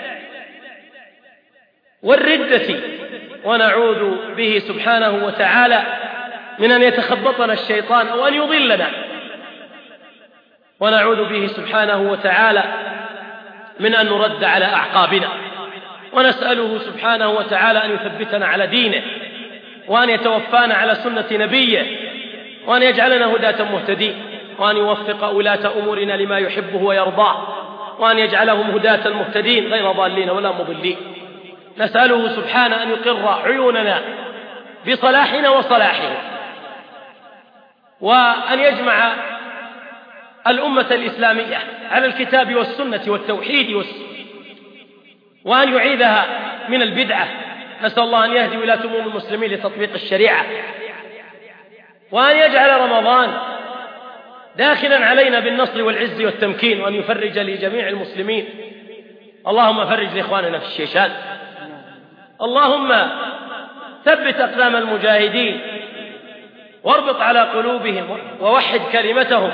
والردة، ونعوذ به سبحانه وتعالى من أن يتخبطنا الشيطان أو أن يضلنا، ونعوذ به سبحانه وتعالى من أن نرد على أعقابنا، ونسأله سبحانه وتعالى أن يثبتنا على دينه، وأن يتوفانا على سنة نبيه، وأن يجعلنا هداة مهتدين، وأن يوفق ولاة أمورنا لما يحبه ويرضاه، وأن يجعلهم هداة مهتدين غير ضالين ولا مضلين. نسأله سبحانه أن يقر عيوننا بصلاحنا وصلاحه، وأن يجمع الأمة الإسلامية على الكتاب والسنة والتوحيد وأن يعيذها من البدعة. نسأل الله أن يهدي ولاة أمور المسلمين لتطبيق الشريعة، وأن يجعل رمضان داخلا علينا بالنصر والعز والتمكين، وأن يفرج لجميع المسلمين. اللهم فرج لإخواننا في الشيشان، اللهم ثبت أقدام المجاهدين واربط على قلوبهم ووحد كلمتهم،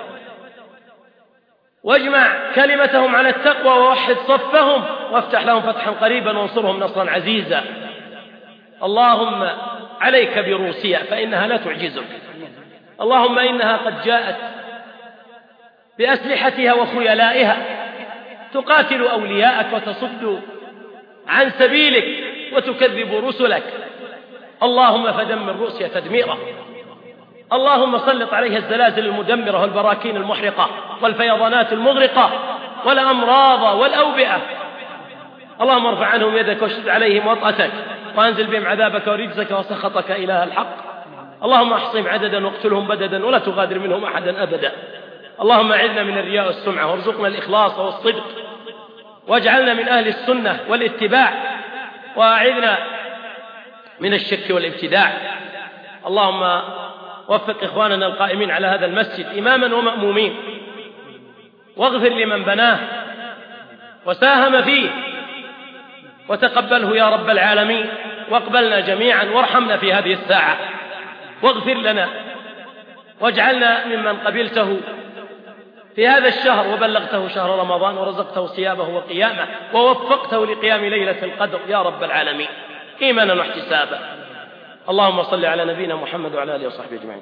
واجمع كلمتهم على التقوى ووحد صفهم، وافتح لهم فتحا قريبا وانصرهم نصرا عزيزا. اللهم عليك بروسيا فإنها لا تعجزك، اللهم إنها قد جاءت بأسلحتها وخيلائها تقاتل أولياءك وتصد عن سبيلك وتكذب رسلك. اللهم فدمر روسيا تدميرا، اللهم سلط عليها الزلازل المدمرة والبراكين المحرقة والفيضانات المغرقة والأمراض والأوبئة. اللهم ارفع عنهم يدك واشد عليهم وطأتك، وأنزل بهم عذابك ورجزك وسخطك إله الحق. اللهم احصهم عددا واقتلهم بددا ولا تغادر منهم أحدا أبدا. اللهم أعذنا من الرياء والسمعة، وارزقنا الإخلاص والصدق، واجعلنا من أهل السنة والاتباع، وأعذنا من الشك والابتداع. اللهم وفق إخواننا القائمين على هذا المسجد إماما ومأمومين، واغفر لمن بناه وساهم فيه، وتقبله يا رب العالمين، واقبلنا جميعا، وارحمنا في هذه الساعة، واغفر لنا، واجعلنا ممن قبلته في هذا الشهر وبلغته شهر رمضان ورزقته صيامه وقيامه ووفقته لقيام ليلة القدر يا رب العالمين إيمانا واحتسابا. اللهم صل على نبينا محمد وعلى آله وصحبه أجمعين.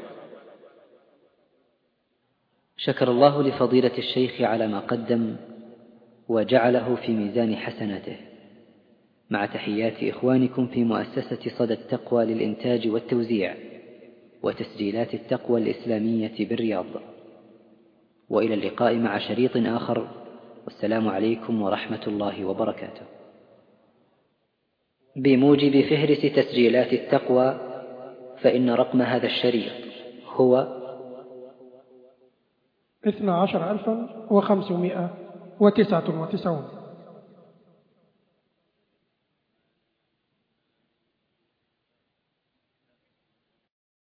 شكر الله لفضيلة الشيخ على ما قدم وجعله في ميزان حسناته، مع تحيات إخوانكم في مؤسسة صدى التقوى للإنتاج والتوزيع وتسجيلات التقوى الإسلامية بالرياض. وإلى اللقاء مع شريط آخر، والسلام عليكم ورحمة الله وبركاته. بموجب فهرس تسجيلات التقوى، فإن رقم هذا الشريط هو 12,599.